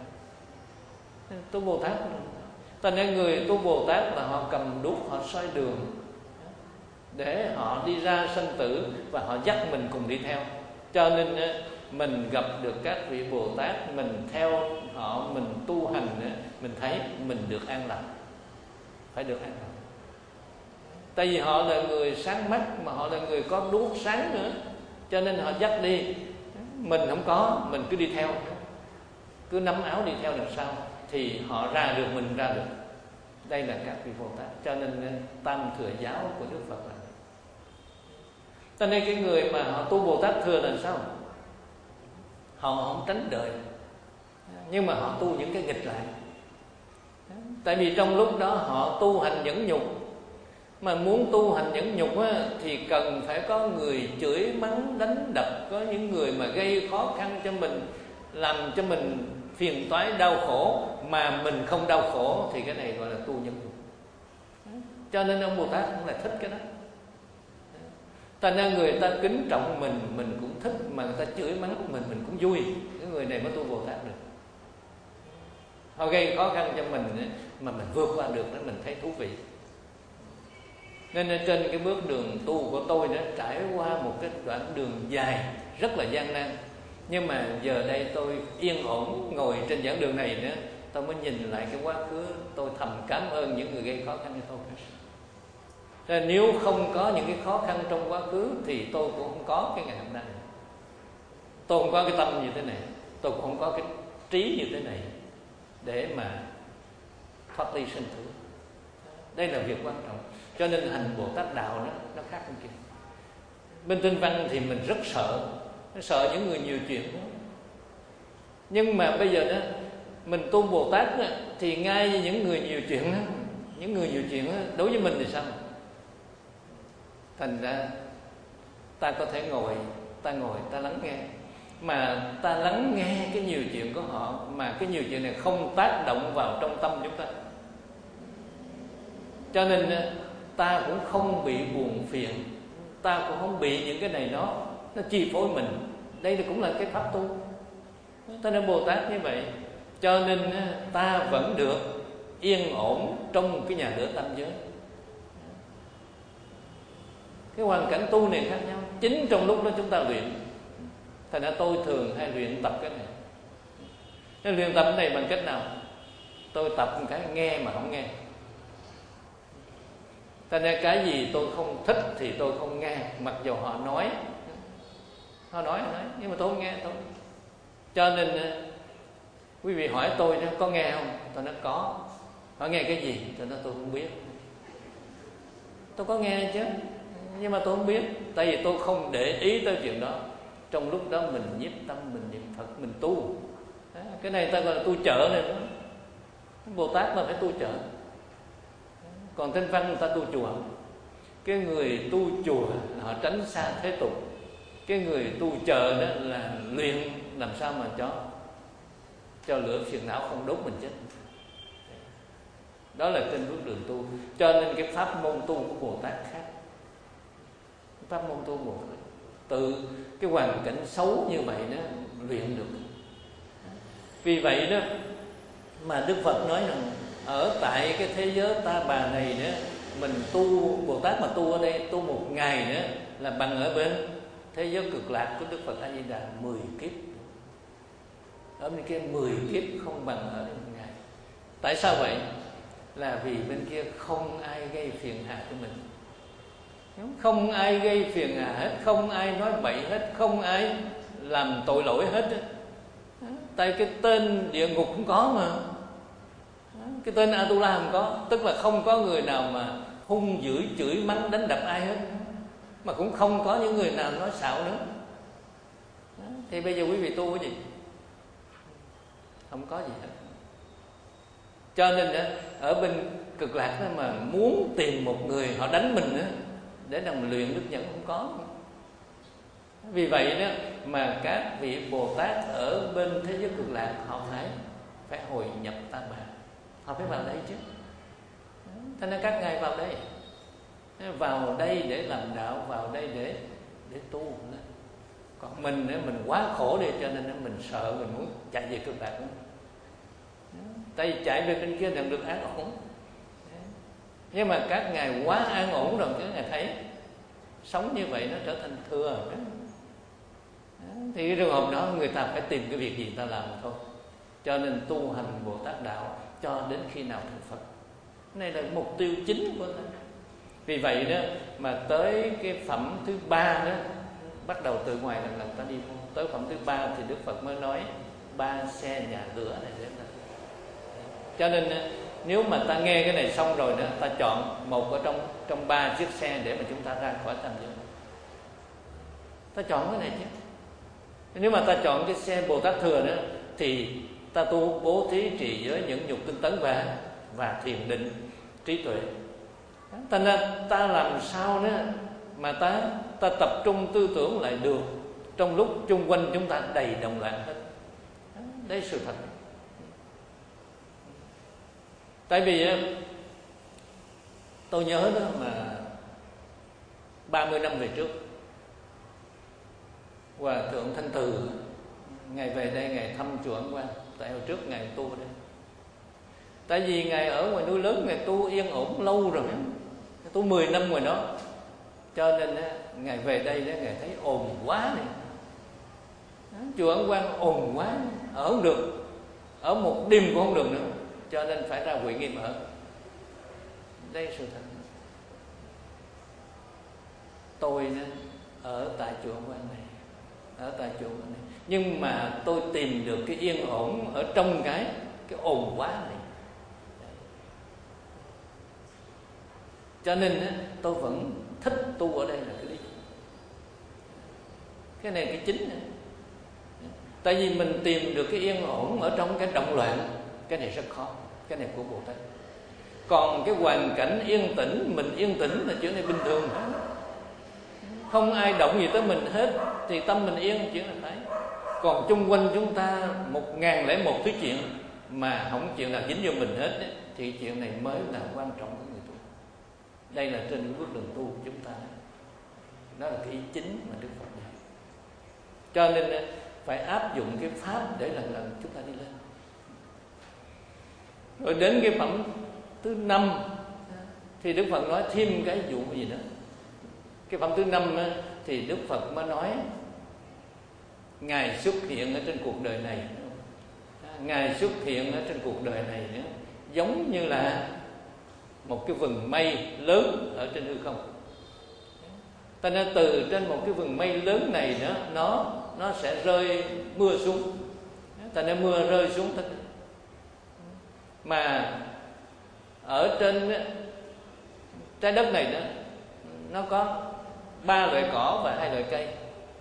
Tu Bồ Tát, ta nên người tu Bồ Tát là họ cầm đuốc, họ soi đường để họ đi ra sanh tử, và họ dắt mình cùng đi theo. Cho nên mình gặp được các vị Bồ Tát, mình theo họ, mình tu hành, mình thấy mình được an lành, phải được an lành. Tại vì họ là người sáng mắt, mà họ là người có đuốc sáng nữa, cho nên họ dắt đi. Mình không có, mình cứ đi theo, cứ nắm áo đi theo làm sao thì họ ra được, mình ra được. Đây là các vị Bồ Tát. Cho nên tam thừa giáo của Đức Phật là. Cho nên cái người mà họ tu Bồ Tát thừa là sao? Họ không tránh đời, nhưng mà họ tu những cái nghịch lại. Tại vì trong lúc đó họ tu hành nhẫn nhục. Mà muốn tu hành nhẫn nhục á, thì cần phải có người chửi mắng đánh đập, có những người mà gây khó khăn cho mình, làm cho mình phiền toái đau khổ, mà mình không đau khổ, thì cái này gọi là tu nhẫn nhục. Cho nên ông Bồ Tát cũng là thích cái đó. Thành ra người ta kính trọng mình, mình cũng thích, mà người ta chửi mắng của mình, mình cũng vui. Cái người này mới tu Bồ Tát được. Họ gây khó khăn cho mình mà mình vượt qua được đó, mình thấy thú vị. Nên trên cái bước đường tu của tôi đã trải qua một cái đoạn đường dài rất là gian nan. Nhưng mà giờ đây tôi yên ổn ngồi trên giảng đường này nữa, tôi mới nhìn lại cái quá khứ, tôi thầm cảm ơn những người gây khó khăn cho tôi. Nên nếu không có những cái khó khăn trong quá khứ thì tôi cũng không có cái ngày hôm nay. Tôi không có cái tâm như thế này, tôi cũng không có cái trí như thế này để mà thoát ly sinh tử. Đây là việc quan trọng. Cho nên hành Bồ Tát đạo đó, nó khác hơn kia. Bên Tinh Văn thì mình rất sợ, sợ những người nhiều chuyện đó. Nhưng mà bây giờ đó, mình tu Bồ Tát đó, thì ngay những người nhiều chuyện đó, những người nhiều chuyện đó, đối với mình thì sao? Thành ra ta có thể ngồi, ta ngồi, ta lắng nghe. Mà ta lắng nghe cái nhiều chuyện của họ, mà cái nhiều chuyện này không tác động vào trong tâm chúng ta. Cho nên ta cũng không bị buồn phiền, ta cũng không bị những cái này nó nó chi phối mình. Đây cũng là cái pháp tu. Ta nên Bồ Tát như vậy. Cho nên ta vẫn được yên ổn trong cái nhà lửa tam giới. Cái hoàn cảnh tu này khác nhau. Chính trong lúc đó chúng ta luyện. Thành ra tôi thường hay luyện tập cái này. Cái luyện tập cái này bằng cách nào? Tôi tập một cái nghe mà không nghe. Thành ra cái gì tôi không thích thì tôi không nghe. Mặc dù họ nói, Họ nói, họ nói nhưng mà tôi không nghe tôi. Cho nên quý vị hỏi tôi có nghe không? Tôi nói có. Họ nghe cái gì? Tôi nói tôi không biết. Tôi có nghe chứ, nhưng mà tôi không biết. Tại vì tôi không để ý tới chuyện đó. Trong lúc đó mình nhiếp tâm, mình niệm Phật, mình tu. Cái này ta gọi là tu chợ này đó. Bồ Tát là phải tu chợ. Còn Thanh Văn người ta tu chùa. Cái người tu chùa họ tránh xa thế tục. Cái người tu chợ đó là luyện làm sao mà cho cho lửa phiền não không đốt mình chết. Đó là trên bước đường tu. Cho nên cái pháp môn tu của Bồ Tát khác. Pháp môn tu Bồ Tát từ cái hoàn cảnh xấu như vậy đó luyện được. Vì vậy đó mà Đức Phật nói rằng ở tại cái thế giới ta bà này đó, mình tu Bồ Tát mà tu ở đây tu một ngày nữa là bằng ở bên thế giới cực lạc của Đức Phật A Di Đà mười kiếp. Ở bên kia mười kiếp không bằng ở đây một ngày. Tại sao vậy? Là vì bên kia không ai gây phiền hà cho mình. Không ai gây phiền hà hết, không ai nói bậy hết, không ai làm tội lỗi hết. Tại cái tên địa ngục cũng có mà. Cái tên Atula không có. Tức là không có người nào mà hung dữ chửi mắng đánh đập ai hết. Mà cũng không có những người nào nói xạo nữa. Thì bây giờ quý vị tu cái gì? Không có gì hết. Cho nên ở bên cực lạc đó mà muốn tìm một người họ đánh mình nữa, để làm luyện đức nhẫn không có. Vì vậy đó mà các vị Bồ Tát ở bên thế giới cực lạc họ phải phải hồi nhập tam bảo, họ phải vào đây chứ. Thế nên các ngài vào đây, vào đây để làm đạo, vào đây để để tu. Còn mình mình quá khổ đi, cho nên mình sợ, mình muốn chạy về cực lạc. Tại vì chạy về bên kia làm được an ổn. Nhưng mà các ngài quá an ổn rồi, các ngài thấy sống như vậy nó trở thành thừa. Thì cái trường hợp đó người ta phải tìm cái việc gì người ta làm thôi. Cho nên tu hành Bồ Tát đạo cho đến khi nào thành Phật, này là mục tiêu chính của ta. Vì vậy đó mà tới cái phẩm thứ ba đó, bắt đầu từ ngoài lần lần ta đi vô. Tới phẩm thứ ba thì Đức Phật mới nói ba xe nhà lửa này để ta. Cho nên nếu mà ta nghe cái này xong rồi đó, ta chọn một ở trong trong ba chiếc xe để mà chúng ta ra khỏi tam giới. Ta chọn cái này chứ. Nếu mà ta chọn cái xe Bồ Tát thừa đó thì ta tu bố thí trì giới nhẫn nhục tinh tấn và và thiền định trí tuệ. Thành ra ta làm sao đó mà ta ta tập trung tư tưởng lại được trong lúc chung quanh chúng ta đầy động loạn hết. Đây là sự thật. Tại vì tôi nhớ đó mà ba mươi năm về trước, Hòa thượng Thanh Từ ngài về đây ngài thăm chùa Ấn Quang. Tại hồi trước ngài tu ở đây. Tại vì ngài ở ngoài núi lớn, ngài tu yên ổn lâu rồi, tu mười năm ngoài đó. Cho nên ngài về đây đó, ngài thấy ồn quá này. Chùa Ấn Quang ồn quá, ở không được, ở một đêm cũng không được nữa. Cho nên phải ra Huệ Nghiêm ở. Đây sự thật. Tôi đó, ở tại chùa Ấn Quang này, ở tại chùa này, nhưng mà tôi tìm được cái yên ổn ở trong cái cái ồn quá này. Cho nên tôi vẫn thích tu ở đây là cái lý. Cái này cái chính này. Tại vì mình tìm được cái yên ổn ở trong cái động loạn, cái này rất khó. Cái này của Bồ Tát. Còn cái hoàn cảnh yên tĩnh, mình yên tĩnh là chuyện này bình thường. Không ai động gì tới mình hết thì tâm mình yên, chuyện là phải. Còn chung quanh chúng ta một ngàn lẻ một thứ chuyện mà không chuyện nào dính vô mình hết ấy, thì chuyện này mới là quan trọng của người tu. Đây là trên cái bước đường tu của chúng ta. Đó là cái ý chính mà Đức Phật dạy. Cho nên phải áp dụng cái pháp để lần lần chúng ta đi lên. Rồi đến cái phẩm thứ năm thì Đức Phật nói thêm cái vụ gì đó. Cái phẩm thứ năm thì Đức Phật mới nói Ngài xuất hiện ở trên cuộc đời này. Ngài xuất hiện ở trên cuộc đời này nữa, giống như là một cái vầng mây lớn ở trên hư không. Ta nên từ trên một cái vầng mây lớn này nữa, nó nó sẽ rơi mưa xuống. Ta nên mưa rơi xuống tất. Mà ở trên trái đất này nữa, nó có ba loại cỏ và hai loại cây.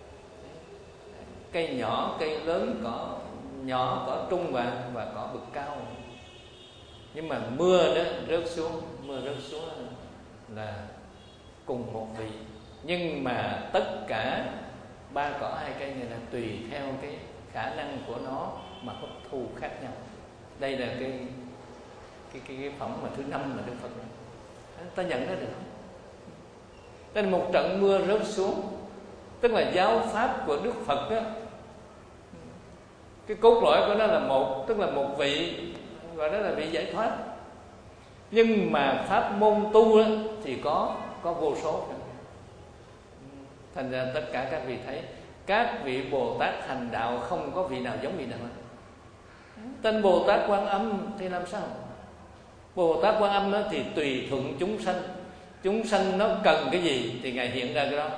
Cây nhỏ, cây lớn, cỏ nhỏ, cỏ trung và và cỏ bực cao. Nhưng mà mưa đó rớt xuống, mưa rớt xuống là cùng một vị. Nhưng mà tất cả ba cỏ hai cây này là tùy theo cái khả năng của nó mà hấp thu khác nhau. Đây là cái cái cái, cái phẩm mà thứ năm mà Đức Phật nói. Ta nhận ra được. Đây là một trận mưa rớt xuống, tức là giáo pháp của Đức Phật đó, cái cốt lõi của nó là một, tức là một vị, gọi đó là vị giải thoát. Nhưng mà pháp môn tu đó, thì có có vô số. Thành ra tất cả các vị thấy, các vị Bồ Tát hành đạo không có vị nào giống vị nào. Tên Bồ Tát Quan Âm thì làm sao? Bồ Tát Quan Âm đó thì tùy thuận chúng sanh. Chúng sanh nó cần cái gì thì Ngài hiện ra cái đó.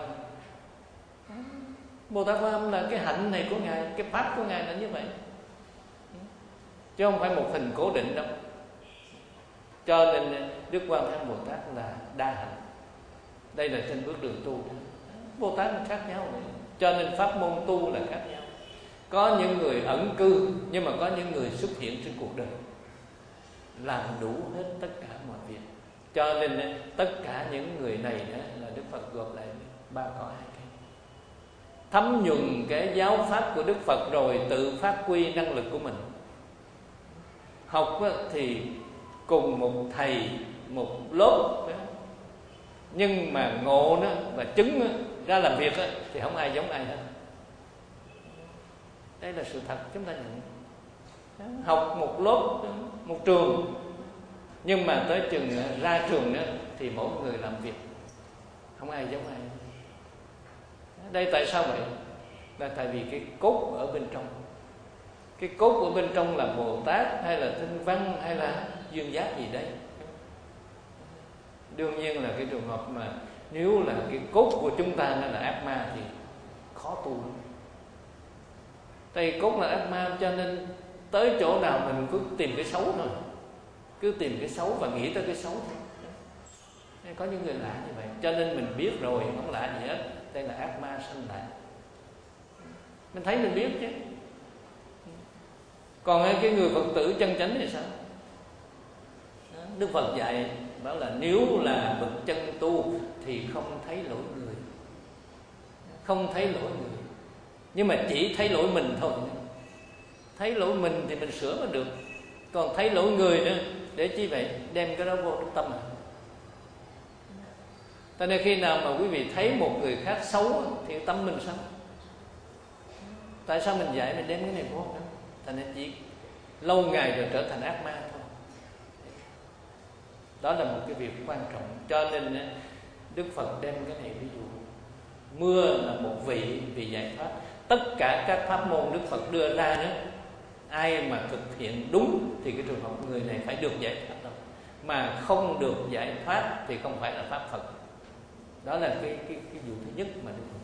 Bồ Tát Quan Âm là cái hạnh này của Ngài, cái pháp của Ngài là như vậy, chứ không phải một hình cố định đâu. Cho nên Đức Quan Thế Bồ Tát là đa hạnh. Đây là trên bước đường tu. Bồ Tát là khác nhau, cho nên pháp môn tu là khác nhau. Có những người ẩn cư, nhưng mà có những người xuất hiện trên cuộc đời, làm đủ hết tất cả mọi việc. Cho nên tất cả những người này đó là Đức Phật gộp lại ba cõi hai cái. Thấm nhuần cái giáo pháp của Đức Phật rồi tự phát huy năng lực của mình. Học thì cùng một thầy, một lớp đó. Nhưng mà ngộ đó và chứng đó, ra làm việc đó, thì không ai giống ai hết. Đây là sự thật chúng ta nhận. Học một lớp, một trường, nhưng mà tới trường ra trường đó, thì mỗi người làm việc, không ai giống ai. Đây tại sao vậy? Là tại vì cái cốt ở bên trong. Cái cốt ở bên trong là Bồ Tát hay là Tinh Văn hay là duyên giác gì đấy. Đương nhiên là cái trường hợp mà nếu là cái cốt của chúng ta là ác ma thì khó tu lắm. Tại cốt là ác ma cho nên tới chỗ nào mình cứ tìm cái xấu thôi, cứ tìm cái xấu và nghĩ tới cái xấu thôi. Có những người lạ như vậy, cho nên mình biết rồi không lạ gì hết. Đây là ác ma sanh lại. Mình thấy mình biết chứ. Còn cái người Phật tử chân chánh thì sao? Đức Phật dạy bảo là nếu là bậc chân tu thì không thấy lỗi người, không thấy lỗi người, nhưng mà chỉ thấy lỗi mình thôi. Thấy lỗi mình thì mình sửa mà được. Còn thấy lỗi người nữa để chi vậy? Đem cái đó vô trong tâm à. Cho nên khi nào mà quý vị thấy một người khác xấu thì tâm mình sao? Tại sao mình dạy mình đem cái này vô đó? Thành nên chỉ lâu ngày rồi trở thành ác ma thôi. Đó là một cái việc quan trọng. Cho nên Đức Phật đem cái này ví dụ. Mưa là một vị vì giải thoát. Tất cả các pháp môn Đức Phật đưa ra đó, ai mà thực hiện đúng thì cái trường hợp người này phải được giải thoát đâu. Mà không được giải thoát thì không phải là pháp Phật. Đó là cái, cái, cái vụ thứ nhất mà Đức Phật.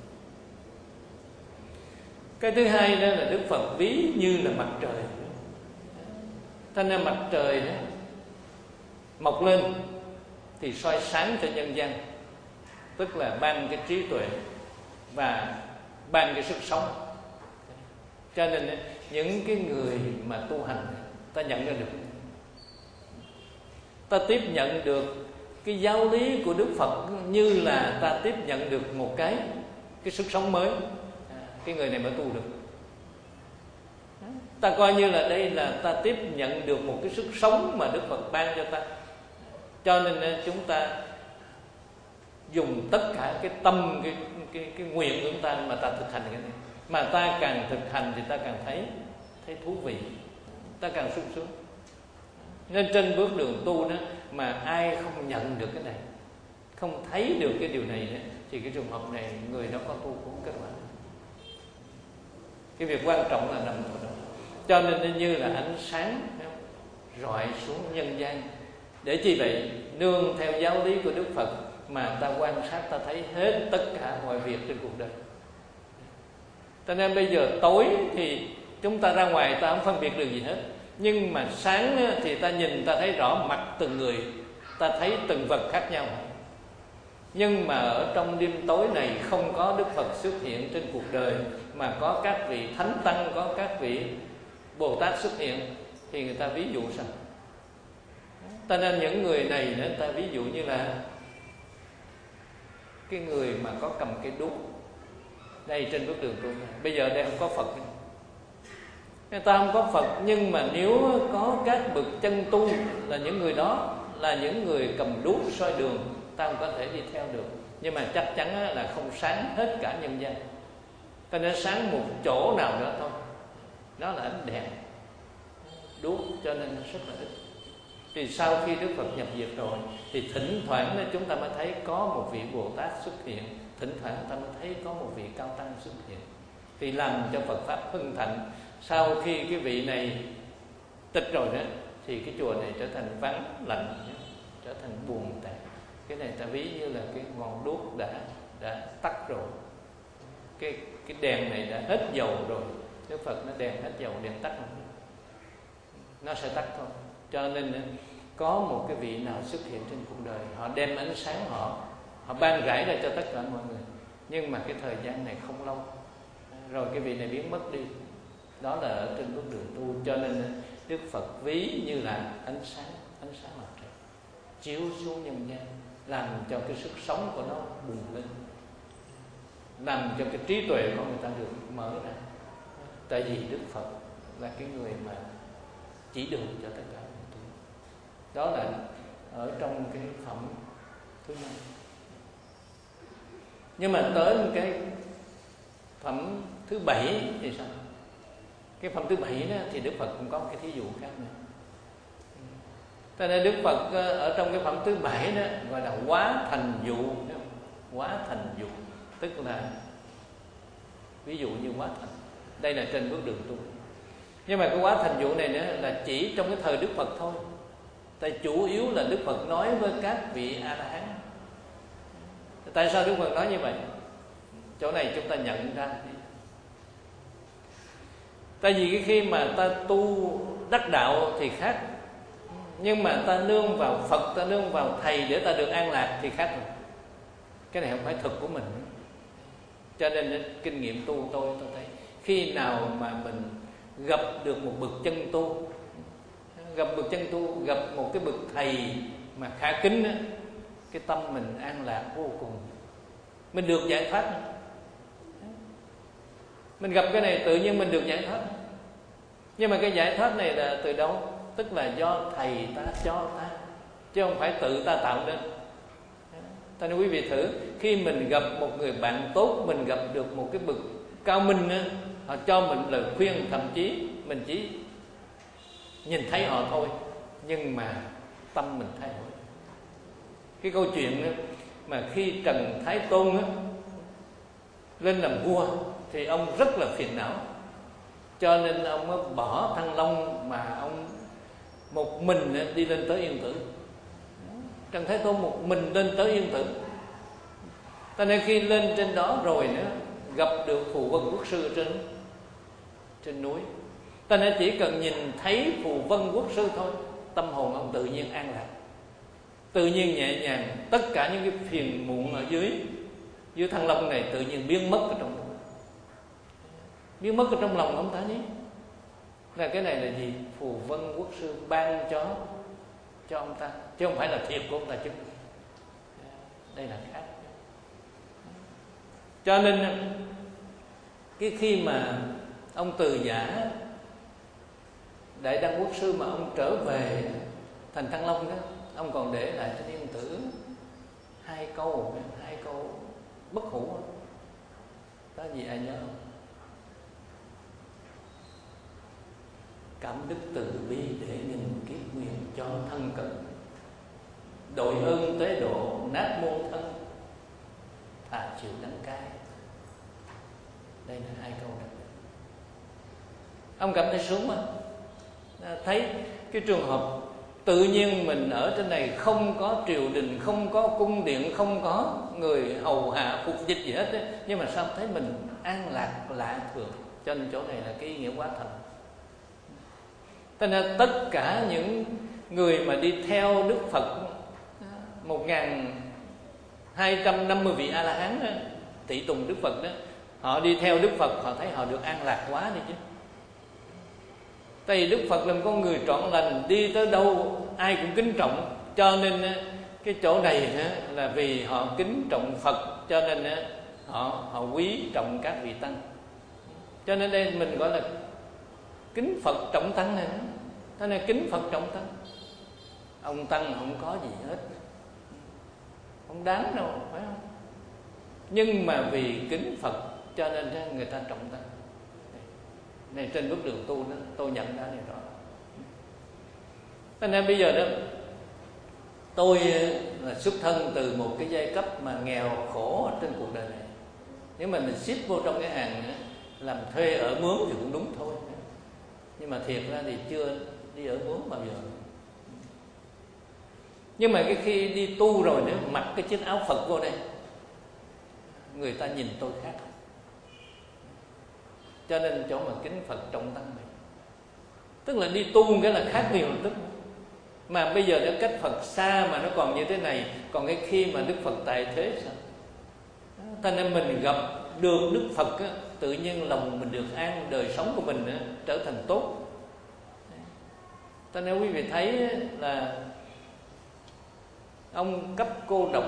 Cái thứ hai đó là Đức Phật ví như là mặt trời. Thành ra mặt trời đó mọc lên thì soi sáng cho nhân gian, tức là ban cái trí tuệ và ban cái sức sống. Cho nên những cái người mà tu hành ta nhận ra được, ta tiếp nhận được cái giáo lý của Đức Phật như là ta tiếp nhận được một cái cái sức sống mới. Cái người này mới tu được. Ta coi như là đây là ta tiếp nhận được một cái sức sống mà Đức Phật ban cho ta. Cho nên chúng ta dùng tất cả cái tâm, cái, cái, cái nguyện của chúng ta mà ta thực hành cái này. Mà ta càng thực hành thì ta càng thấy thấy thú vị, ta càng sung sướng. Nên trên bước đường tu đó mà ai không nhận được cái này, không thấy được cái điều này đó, thì cái trường hợp này người đó có tu cũng kết quả. Cái việc quan trọng là nằm ở đó. Cho nên nó như là ánh sáng rọi xuống nhân gian. Để chi vậy? Nương theo giáo lý của Đức Phật mà ta quan sát, ta thấy hết tất cả mọi việc trên cuộc đời. Cho nên bây giờ tối thì chúng ta ra ngoài ta không phân biệt được gì hết. Nhưng mà sáng thì ta nhìn, ta thấy rõ mặt từng người, ta thấy từng vật khác nhau. Nhưng mà ở trong đêm tối này không có Đức Phật xuất hiện trên cuộc đời, mà có các vị Thánh Tăng, có các vị Bồ Tát xuất hiện, thì người ta ví dụ sao? Ta nên những người này nữa, ta ví dụ như là cái người mà có cầm cây đuốc đây trên bước đường tu. Bây giờ đây không có Phật, người ta không có Phật, nhưng mà nếu có các bậc chân tu là những người đó là những người cầm đuốc soi đường, ta không có thể đi theo được. Nhưng mà chắc chắn là không sáng hết cả nhân gian. Ta nên sáng một chỗ nào đó thôi. Đó là ánh đèn đuốc, cho nên nó rất là ít. Thì sau khi Đức Phật nhập diệt rồi thì thỉnh thoảng chúng ta mới thấy có một vị Bồ Tát xuất hiện, thỉnh thoảng ta mới thấy có một vị Cao Tăng xuất hiện, thì làm cho Phật Pháp hưng thịnh. Sau khi cái vị này tịch rồi đó thì cái chùa này trở thành vắng lạnh, trở thành buồn tẻ. Cái này ta ví như là cái ngọn đuốc đã đã tắt rồi, cái cái đèn này đã hết dầu rồi. Đức Phật nó đèn hết dầu, đèn tắt rồi, nó sẽ tắt thôi. Cho nên có một cái vị nào xuất hiện trên cuộc đời, họ đem ánh sáng họ họ ban rải ra cho tất cả mọi người. Nhưng mà cái thời gian này không lâu, rồi cái vị này biến mất đi. Đó là ở trên bước đường tu. Cho nên Đức Phật ví như là ánh sáng, ánh sáng mặt trời. chiếu xuống nhân gian, làm cho cái sức sống của nó bùng lên, làm cho cái trí tuệ của người ta được mở ra. Tại vì Đức Phật là cái người mà chỉ đường cho tất cả mọi thứ. Đó là ở trong cái phẩm thứ năm. Nhưng mà tới cái phẩm thứ bảy thì sao? Cái phẩm thứ bảy đó thì Đức Phật cũng có một cái thí dụ khác nữa. Cho nên Đức Phật ở trong cái phẩm thứ bảy đó gọi là hóa thành dụ. Hóa thành dụ tức là ví dụ như hóa thành. Đây là trên bước đường tu. Nhưng mà cái hóa thành dụ này nữa là chỉ trong cái thời Đức Phật thôi. Tại chủ yếu là Đức Phật nói với các vị A-la-hán. Tại sao Đức Phật nói như vậy? Chỗ này chúng ta nhận ra. Tại vì cái khi mà ta tu đắc đạo thì khác, nhưng mà ta nương vào Phật, ta nương vào Thầy để ta được an lạc thì khác rồi. Cái này không phải thực của mình. Cho nên kinh nghiệm tu tôi tôi thấy khi nào mà mình gặp được một bậc chân tu, gặp bậc chân tu, gặp một cái bậc thầy mà khả kính đó, cái tâm mình an lạc vô cùng, mình được giải thoát. Mình gặp cái này tự nhiên mình được giải thoát. Nhưng mà cái giải thoát này là từ đâu? Tức là do Thầy ta cho ta, chứ không phải tự ta tạo nên. Ta nói quý vị thử, khi mình gặp một người bạn tốt, mình gặp được một cái bậc cao minh đó, họ cho mình lời khuyên, thậm chí mình chỉ nhìn thấy họ thôi, nhưng mà tâm mình thay đổi. Cái câu chuyện đó, mà khi Trần Thái Tôn đó, lên làm vua thì ông rất là phiền não, cho nên ông bỏ Thăng Long mà ông một mình đi lên tới Yên Tử. Trần Thái Tôn một mình lên tới Yên Tử. Cho nên khi lên trên đó rồi nữa, gặp được Phù Vân Quốc sư trên trên núi. Ta nên chỉ cần nhìn thấy Phù Vân Quốc sư thôi, tâm hồn ông tự nhiên an lạc, tự nhiên nhẹ nhàng. Tất cả những cái phiền muộn ở dưới dưới Thăng Long này tự nhiên biến mất ở trong lòng, biến mất ở trong lòng ông ta nhé. Là cái này là gì? Phù Vân Quốc sư ban cho cho ông ta, chứ không phải là thiệt của ông ta chứ. Đây là khác. Cho nên cái khi mà ông Từ Giả Đại Đăng Quốc sư mà ông trở về thành Thăng Long đó, ông còn để lại cho Yên Tử hai câu, hai câu bất hủ. Có gì ai nhớ không? Cảm đức từ bi để nghìn kiếp nguyện cho thân cận, đội ơn tế độ nát môn thân, thà chịu đắng cay. Đây là hai câu đặc biệt. Ông cảm thấy sướng mà, thấy cái trường hợp tự nhiên mình ở trên này không có triều đình, không có cung điện, không có người hầu hạ phục dịch gì hết ấy. Nhưng mà sao thấy mình an lạc lạ thường. Cho nên chỗ này là cái ý nghĩa quá thành. Cho nên tất cả những người mà đi theo Đức Phật một nghìn hai trăm năm mươi vị A-la-hán tỳ tùng Đức Phật đó, họ đi theo Đức Phật, họ thấy họ được an lạc quá đi chứ. Tại vì Đức Phật là một con người trọn lành, đi tới đâu ai cũng kính trọng. Cho nên cái chỗ này là vì họ kính trọng Phật, cho nên họ họ quý trọng các vị tăng. Cho nên đây mình gọi là kính Phật trọng tăng này. Thế nên kính Phật trọng tăng. Ông tăng không có gì hết, không đáng đâu, phải không? Nhưng mà vì kính Phật cho nên người ta trọng tăng. Này trên bước đường tu đó, tôi nhận ra này rõ. Thế nên bây giờ đó, tôi là xuất thân từ một cái giai cấp mà nghèo khổ trên cuộc đời này. Nếu mà mình ship vô trong cái hàng làm thuê ở mướn thì cũng đúng thôi. Nhưng mà thiệt ra thì chưa đi ở mướn bao giờ. Nhưng mà cái khi đi tu rồi nếu mặc cái chiếc áo Phật vô đây, người ta nhìn tôi khác. Cho nên chỗ mà kính Phật trọng tăng này, tức là đi tu cái là khác nhiều tức. Mà bây giờ nó cách Phật xa mà nó còn như thế này, còn cái khi mà Đức Phật tại thế sao? Cho nên mình gặp được Đức Phật á, tự nhiên lòng mình được an, đời sống của mình á, trở thành tốt. Cho nên quý vị thấy là ông cấp cô độc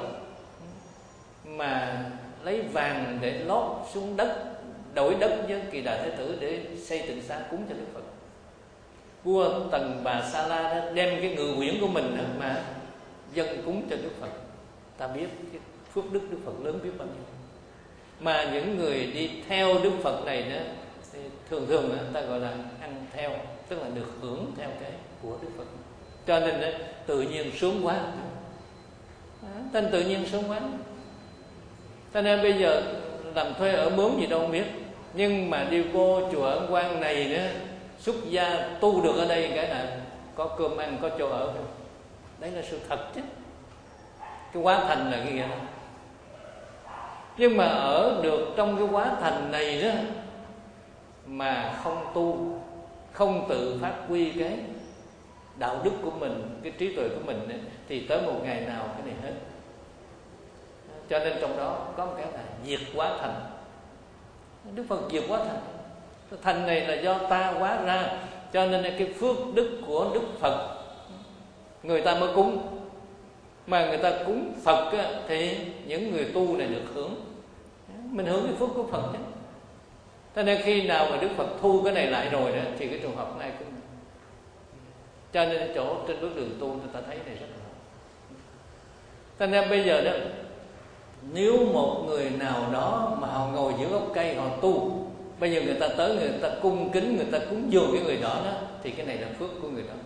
mà lấy vàng để lót xuống đất, đổi đất với Kỳ Đà Thế Tử để xây tịnh xá cúng cho Đức Phật. Vua Tần Bà Sa La đó đem cái ngự quyển của mình đó mà dâng cúng cho Đức Phật. Ta biết cái phước đức Đức Phật lớn biết bao nhiêu. Mà những người đi theo Đức Phật này đó thì thường thường đó, ta gọi là ăn theo, tức là được hưởng theo cái của Đức Phật. Cho nên đó, tự nhiên sướng quá. Tên tự nhiên sướng quá. Cho nên bây giờ làm thuê ở mướn gì đâu không biết, nhưng mà đi vô chùa Ấn Quang này nữa, xuất gia tu được ở đây cái là có cơm ăn, có chỗ ở. Đấy là sự thật chứ. Cái quá thành là cái nghĩa đó. Nhưng mà ở được trong cái quá thành này đó mà không tu, không tự phát huy cái đạo đức của mình, cái trí tuệ của mình ấy, thì tới một ngày nào cái này hết. Cho nên trong đó có một cái là diệt quá thành. Đức Phật diệt quá thành. Cái thành này là do ta hóa ra, cho nên cái phước đức của Đức Phật người ta mới cúng. Mà người ta cúng Phật á, thì những người tu này được hưởng. Mình hưởng cái phước của Phật chứ. Cho nên khi nào mà Đức Phật thu cái này lại rồi đó, thì cái trường hợp này cũng. Cho nên chỗ trên bước đường tu người ta thấy này rất là. Cho nên bây giờ đó, nếu một người nào đó mà họ ngồi dưới gốc cây họ tu, bây giờ người ta tới, người ta cung kính, người ta cúng dường cái người đó đó, thì cái này là phước của người đó.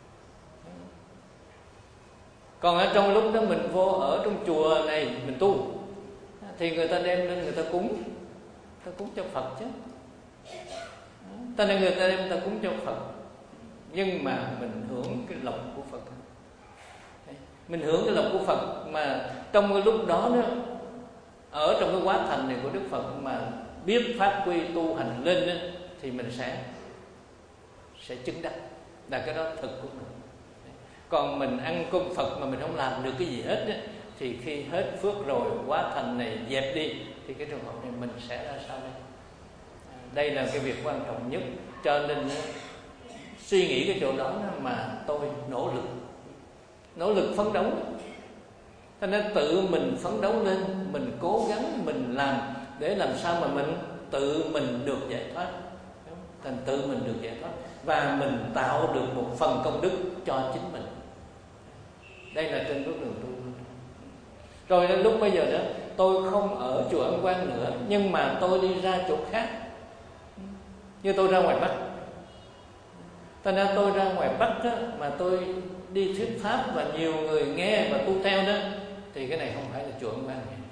Còn ở trong lúc đó mình vô ở trong chùa này mình tu, thì người ta đem lên người ta cúng, người ta cúng cho Phật chứ. Cho nên người ta đem người ta cúng cho Phật, nhưng mà mình hưởng cái lộc của Phật. Mình hưởng cái lộc của Phật mà trong cái lúc đó đó, ở trong cái quá thành này của Đức Phật mà biết phát huy tu hành lên đó, thì mình sẽ sẽ chứng đắc, là cái đó thực của mình. Còn mình ăn cơm Phật mà mình không làm được cái gì hết đó, thì khi hết phước rồi, quá thành này dẹp đi, thì cái trường hợp này mình sẽ ra sao đây? Đây là cái việc quan trọng nhất. Cho nên suy nghĩ cái chỗ đó mà tôi nỗ lực nỗ lực phấn đấu. Cho nên tự mình phấn đấu lên, mình cố gắng mình làm để làm sao mà mình tự mình được giải thoát, thành tự mình được giải thoát, và mình tạo được một phần công đức cho chính mình. Đây là trên bước đường tu. Rồi đến lúc bây giờ đó, tôi không ở chùa Ấn Quang nữa, nhưng mà tôi đi ra chỗ khác. Như tôi ra ngoài Bắc, cho nên tôi ra ngoài Bắc đó, mà tôi đi thuyết pháp và nhiều người nghe và tu theo đó, thì cái này không phải là chùa Ấn Quang này.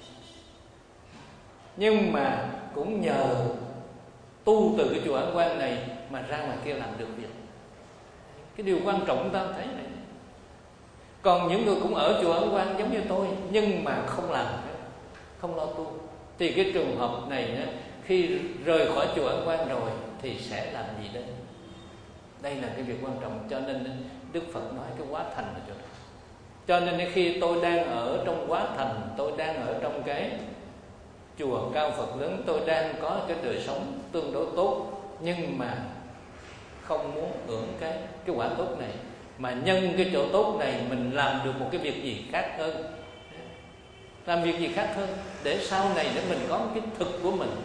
Nhưng mà cũng nhờ tu từ cái chùa Ấn Quang này mà ra ngoài kia làm được việc. Cái điều quan trọng ta thấy này. Còn những người cũng ở chùa Ấn Quang giống như tôi, nhưng mà không làm, không lo tu, thì cái trường hợp này khi rời khỏi chùa Ấn Quang rồi thì sẽ làm gì đây? Đây là cái việc quan trọng. Cho nên Đức Phật nói cái quá thành là chỗ đó. Cho nên khi tôi đang ở trong quá thành, tôi đang ở trong cái chùa cao Phật lớn, tôi đang có cái đời sống tương đối tốt, nhưng mà không muốn hưởng cái cái quả tốt này, mà nhân cái chỗ tốt này mình làm được một cái việc gì khác hơn, làm việc gì khác hơn để sau này để mình có một cái thực của mình.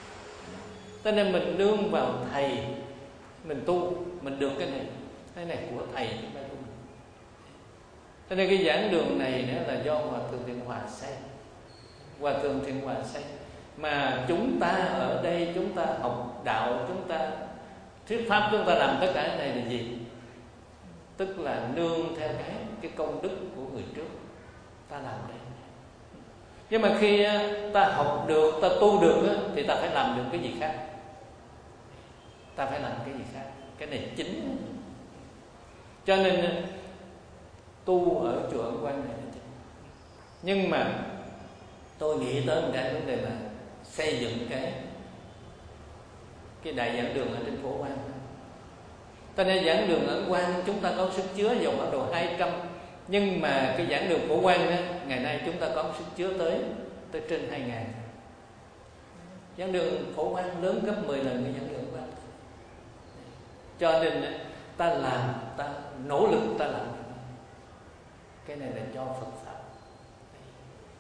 Cho nên mình nương vào thầy, mình tu, mình được cái này, cái này của thầy chứ không phải của mình. Cho nên cái giảng đường này nữa là do Hòa Thượng Thiện Hòa xây, Hòa Thượng Thiện Hòa xây, mà chúng ta ở đây chúng ta học đạo, chúng ta thuyết pháp, chúng ta làm tất cả cái này là gì? Tức là nương theo cái cái công đức của người trước ta làm đây. Nhưng mà khi ta học được, ta tu được thì ta phải làm được cái gì khác. Ta phải làm cái gì khác, cái này chính. Cho nên tu ở chùa Ấn Quang này. Nhưng mà tôi nghĩ tới một cái vấn đề là xây dựng cái cái đại giảng đường ở trên Phổ Quang. Cho nên giảng đường Ấn Quang chúng ta có sức chứa dòng khoảng độ hai trăm, nhưng mà cái giảng đường Phổ Quang đó, ngày nay chúng ta có sức chứa tới tới trên hai ngàn. Giảng đường Phổ Quang lớn gấp mười lần cái giảng đường Ấn Quang. Cho nên ta làm, ta nỗ lực ta làm, cái này là cho Phật pháp.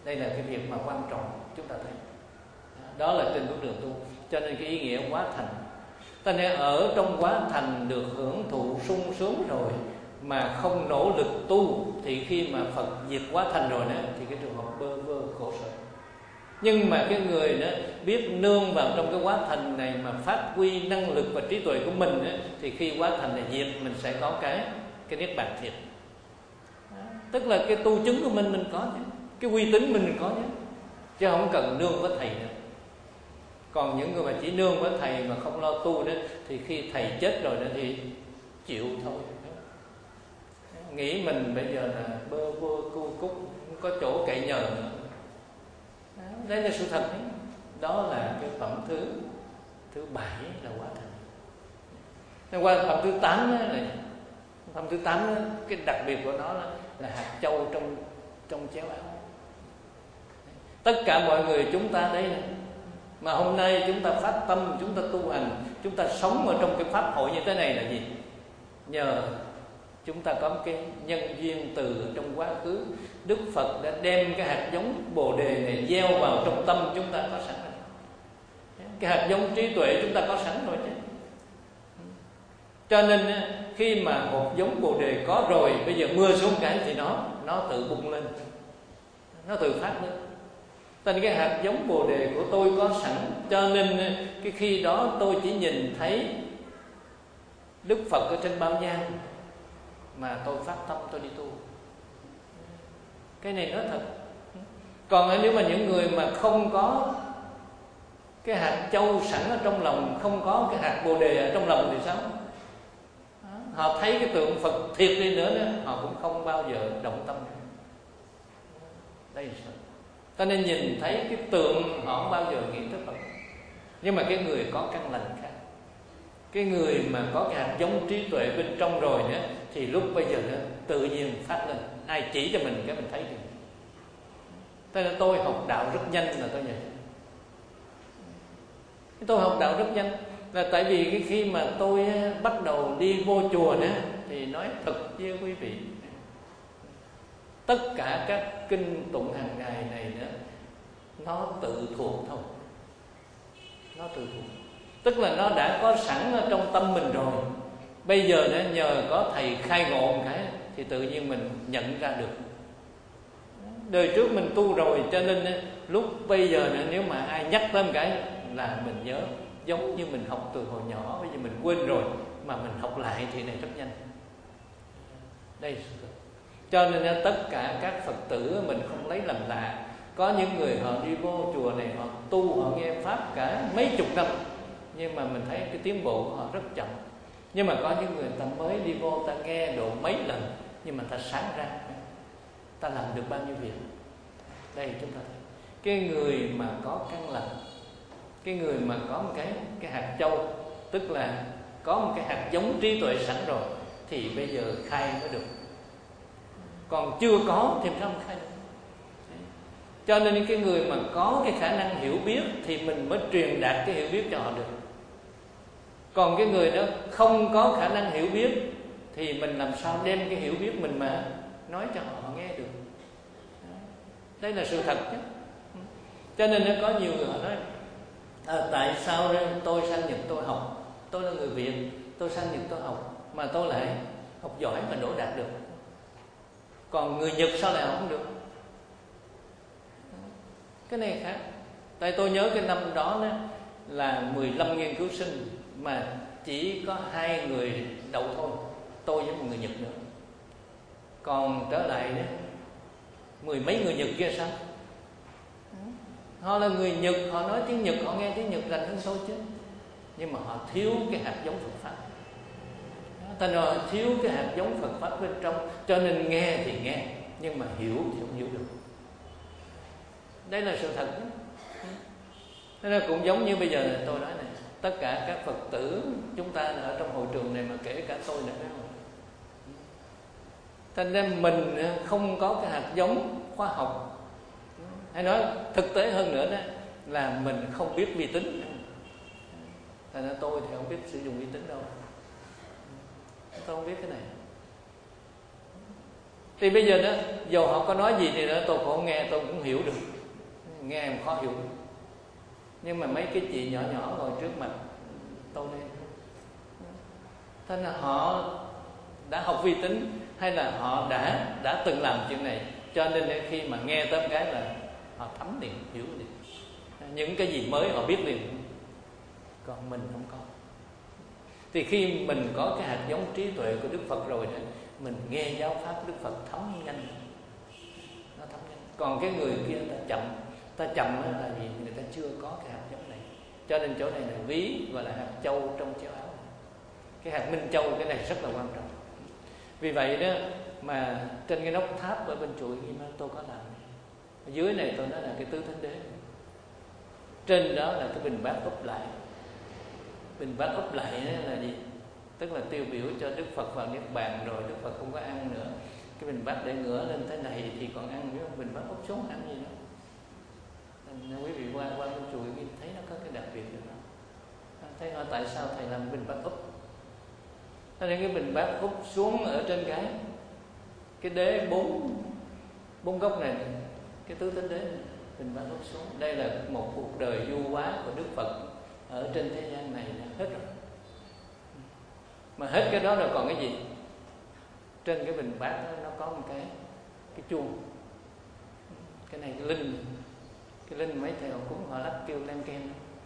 Đây là cái việc mà quan trọng chúng ta thấy. Đó là trên bước đường tu. Cho nên cái ý nghĩa quá thành, ta nên ở trong quá thành được hưởng thụ sung sướng rồi mà không nỗ lực tu, thì khi mà Phật diệt quá thành rồi đó, thì cái trường hợp bơ vơ khổ sở. Nhưng mà cái người đó biết nương vào trong cái quá thành này mà phát huy năng lực và trí tuệ của mình đó, thì khi quá thành này diệt, mình sẽ có cái cái niết bàn thiệt. Tức là cái tu chứng của mình mình có chứ, cái uy tín mình, mình có chứ, chứ không cần nương với thầy nữa. Còn những người mà chỉ nương với thầy mà không lo tu đó, thì khi thầy chết rồi đó thì chịu thôi. Nghĩ mình bây giờ là bơ vơ cu cúc, không có chỗ cậy nhờ nữa. Đấy là sự thật ấy. Đó là cái phẩm thứ thứ bảy là quá thành. Qua phẩm thứ tám đó, này phẩm thứ tám đó, cái đặc biệt của nó là, là hạt châu trong trong chéo áo. Tất cả mọi người chúng ta đây này, mà hôm nay chúng ta phát tâm, chúng ta tu hành, chúng ta sống ở trong cái pháp hội như thế này là gì? Nhờ chúng ta có một cái nhân duyên từ trong quá khứ, Đức Phật đã đem cái hạt giống Bồ Đề này gieo vào trong tâm chúng ta có sẵn rồi. Cái hạt giống trí tuệ chúng ta có sẵn rồi chứ. Cho nên khi mà một giống Bồ Đề có rồi, bây giờ mưa xuống cái thì nó nó tự bung lên, nó tự phát lên. Tên cái hạt giống Bồ Đề của tôi có sẵn, cho nên cái khi đó tôi chỉ nhìn thấy Đức Phật ở trên bao nhang mà tôi phát tâm tôi đi tu. Cái này nói thật. Còn nếu mà những người mà không có cái hạt châu sẵn ở trong lòng, không có cái hạt Bồ Đề ở trong lòng thì sao? Họ thấy cái tượng Phật thiệt đi nữa đó, họ cũng không bao giờ động tâm. Đây là sao? Ta nên nhìn thấy cái tượng họ không bao giờ nghĩ tới Phật. Nhưng mà cái người có căn lành khác, cái người mà có cái hạt giống trí tuệ bên trong rồi nữa, thì lúc bây giờ đó, tự nhiên phát lên. Ai chỉ cho mình cái mình thấy được. Thế nên tôi học đạo rất nhanh là tôi vậy. Tôi học đạo rất nhanh là tại vì cái khi mà tôi bắt đầu đi vô chùa nữa, thì nói thật với quý vị, tất cả các kinh tụng hàng ngày này nữa, nó tự thuộc thôi. Nó tự thuộc. Tức là nó đã có sẵn ở trong tâm mình rồi. Bây giờ nữa nhờ có thầy khai ngộ một cái thì tự nhiên mình nhận ra được. Đời trước mình tu rồi, cho nên lúc bây giờ nữa, nếu mà ai nhắc tới một cái là mình nhớ. Giống như mình học từ hồi nhỏ, bây giờ mình quên rồi, mà mình học lại thì này rất nhanh. Đây là sự thật. Cho nên tất cả các Phật tử mình không lấy làm lạ. Có những người họ đi vô chùa này, họ tu, họ nghe Pháp cả mấy chục năm, nhưng mà mình thấy cái tiến bộ của họ rất chậm. Nhưng mà có những người ta mới đi vô, ta nghe độ mấy lần, nhưng mà ta sáng ra, ta làm được bao nhiêu việc. Đây chúng ta thấy cái người mà có căn lành, cái người mà có một cái cái hạt châu, tức là có một cái hạt giống trí tuệ sẵn rồi, thì bây giờ khai mới được. Còn chưa có thì sao khai được. Cho nên cái người mà có cái khả năng hiểu biết thì mình mới truyền đạt cái hiểu biết cho họ được. Còn cái người đó không có khả năng hiểu biết thì mình làm sao đem cái hiểu biết mình mà nói cho họ nghe được. Đây là sự thật chứ. Cho nên nó có nhiều người họ nói à, tại sao tôi sang Nhật tôi học, tôi là người Việt, tôi sang Nhật tôi học mà tôi lại học giỏi và đỗ đạt được, còn người Nhật sao lại học không được? Cái này khác. Tại tôi nhớ cái năm đó, đó là mười lăm nghiên cứu sinh mà chỉ có hai người đậu thôi, tôi với một người Nhật nữa. Còn trở lại đó, mười mấy người Nhật kia sao? Họ là người Nhật, họ nói tiếng Nhật, họ nghe tiếng Nhật rành hơn tôi chứ. Nhưng mà họ thiếu cái hạt giống Phật Pháp. Ta nói thiếu cái hạt giống Phật Pháp bên trong, cho nên nghe thì nghe, nhưng mà hiểu thì không hiểu được. Đây là sự thật. Thế nên cũng giống như bây giờ này, tôi nói này, tất cả các Phật tử chúng ta ở trong hội trường này, mà kể cả tôi nữa. Thế nên mình không có cái hạt giống khoa học, hay nói thực tế hơn nữa đó là mình không biết vi tính. Thành ra tôi thì không biết sử dụng vi tính đâu, tôi không biết cái này. Thì bây giờ đó, dù họ có nói gì thì nữa tôi cũng nghe, tôi cũng hiểu được, nghe em khó hiểu. Nhưng mà mấy cái chị nhỏ nhỏ ngồi trước mặt tôi đây, thế là họ đã học vi tính hay là họ đã đã từng làm chuyện này, cho nên khi mà nghe tới cái là họ thấm liền, hiểu liền, những cái gì mới họ biết liền. Còn mình không có. Thì khi mình có cái hạt giống trí tuệ của Đức Phật rồi đó, mình nghe giáo pháp Đức Phật thấm nhanh, nó thấm nhanh. Còn cái người kia ta chậm, ta chậm là vì người ta chưa có cái hạt giống này. Cho nên chỗ này là ví gọi là hạt châu trong chéo áo. Cái hạt minh châu cái này rất là quan trọng. Vì vậy đó mà trên cái nóc tháp ở bên chùa Kim An tôi có làm. Ở dưới này tôi nói là cái tứ thánh đế. Trên đó là cái bình bát úp lại. Bình bát úp lại là gì? Tức là tiêu biểu cho Đức Phật vào Niết Bàn rồi, Đức Phật không có ăn nữa. Cái bình bát để ngửa lên thế này thì còn ăn, nếu bình bát úp xuống ăn gì nữa. Nên quý vị qua qua bên chùa Kim thấy nó có cái đặc biệt đó. Thấy hỏi tại sao thầy làm bình bát úp? Thế nên cái bình bát úp xuống ở trên cái cái đế bốn bốn góc này, cái tứ thánh đế này, bình bát úp xuống. Đây là một cuộc đời du hóa của Đức Phật ở trên thế gian này là hết rồi. Mà hết cái đó rồi còn cái gì? Trên cái bình bát đó, nó có một cái cái chuông. Cái này cái linh, cái linh mấy thầy họ cúng họ lắc kêu len ken.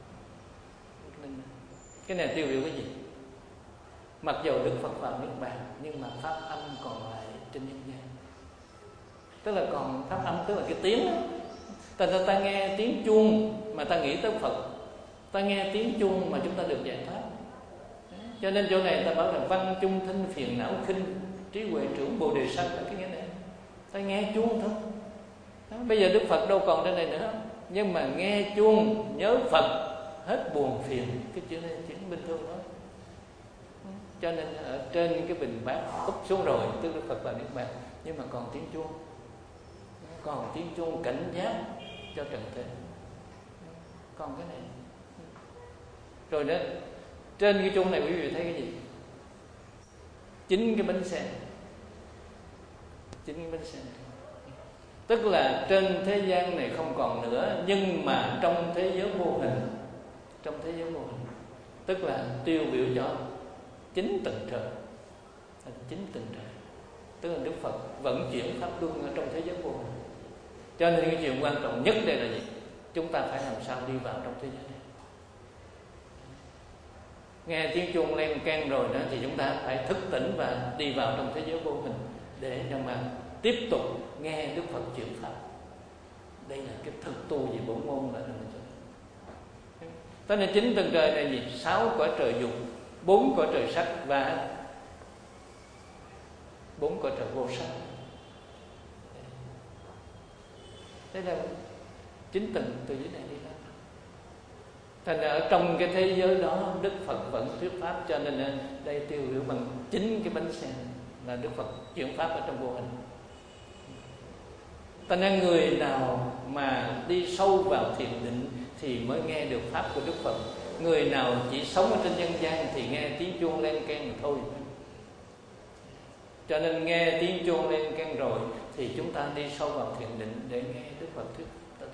Cái này tiêu biểu cái gì? Mặc dù Đức Phật vào Niết Bàn nhưng mà pháp âm còn lại trên nhân gian. Tức là còn pháp âm, tức là cái tiếng đó. Ta, ta, ta nghe tiếng chuông mà ta nghĩ tới Phật, ta nghe tiếng chuông mà chúng ta được giải thoát. Cho nên chỗ này ta bảo là văn chung thanh phiền não khinh, trí huệ trưởng bồ đề sắc là cái nghĩa này. Ta nghe chuông thôi đó. Bây giờ Đức Phật đâu còn trên này nữa, nhưng mà nghe chuông nhớ Phật hết buồn phiền, cái chuyện này chuyện bình thường đó. Cho nên ở trên cái bình bát úp xuống rồi, tức Đức Phật vào Niết Bàn, nhưng mà còn tiếng chuông, còn tiếng chuông cảnh giác cho trần thế, còn cái này. Rồi đó, trên cái chuông này quý vị thấy cái gì? Chính cái bánh xe, chính cái bánh xe. Tức là trên thế gian này không còn nữa, nhưng mà trong thế giới vô hình, trong thế giới vô hình, tức là tiêu biểu cho chính tầng trời, chính tầng trời, tức là Đức Phật vận chuyển pháp luân ở trong thế giới vô hình. Cho nên cái chuyện quan trọng nhất đây là gì? Chúng ta phải làm sao đi vào trong thế giới này. Nghe tiếng chuông len keng rồi đó thì chúng ta phải thức tỉnh và đi vào trong thế giới vô hình để cho mà tiếp tục nghe Đức Phật chuyển pháp. Đây là cái thực tu về bổn môn là mình cho. Thế nên chính tầng trời này gì? Sáu cõi trời dục, bốn cõi trời sắc và bốn cõi trời vô sắc. Thế là chính tầng từ dưới này đi ra. Thành ra ở trong cái thế giới đó Đức Phật vẫn thuyết pháp, cho nên đây tiêu biểu bằng chính cái bánh xe là Đức Phật chuyển pháp ở trong vô hình. Thành ra người nào mà đi sâu vào thiền định thì mới nghe được pháp của Đức Phật. Người nào chỉ sống ở trên nhân gian thì nghe tiếng chuông len keng mà thôi. Cho nên nghe tiếng chuông len keng rồi thì chúng ta đi sâu vào thiền định để nghe Đức Phật thuyết.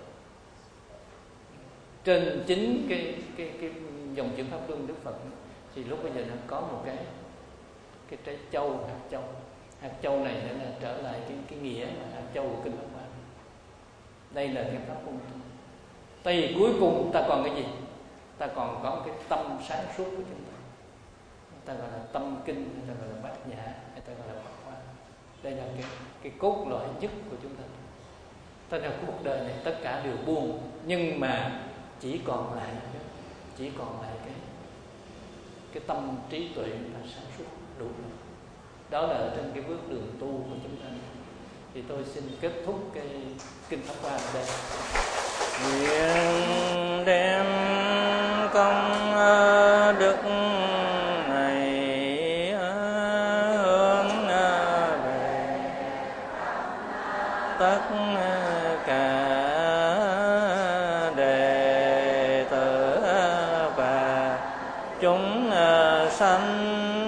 Trên chính cái cái cái dòng chuyển pháp luân Đức Phật thì lúc bây giờ nó có một cái cái trái châu, hạt châu. Hạt châu này để là trở lại cái cái nghĩa mà hạt châu của kinh Pháp Hoa. Đây là cái pháp môn. Thì cuối cùng ta còn cái gì? Ta còn có một cái tâm sáng suốt của chúng ta. Ta gọi là tâm kinh, hay ta gọi là bát nhã, hay ta gọi là Pháp Hoa. Đây là cái cái cốt lõi nhất của chúng ta. Ta là cuộc đời này tất cả đều buông, nhưng mà chỉ còn lại chỉ còn lại cái cái tâm trí tuệ là sáng suốt đủ rồi. Đó là trên cái bước đường tu của chúng ta. Thì tôi xin kết thúc cái kinh Pháp Hoa ở đây. Nguyện đem công đức này hướng về tất cả đệ tử và chúng sanh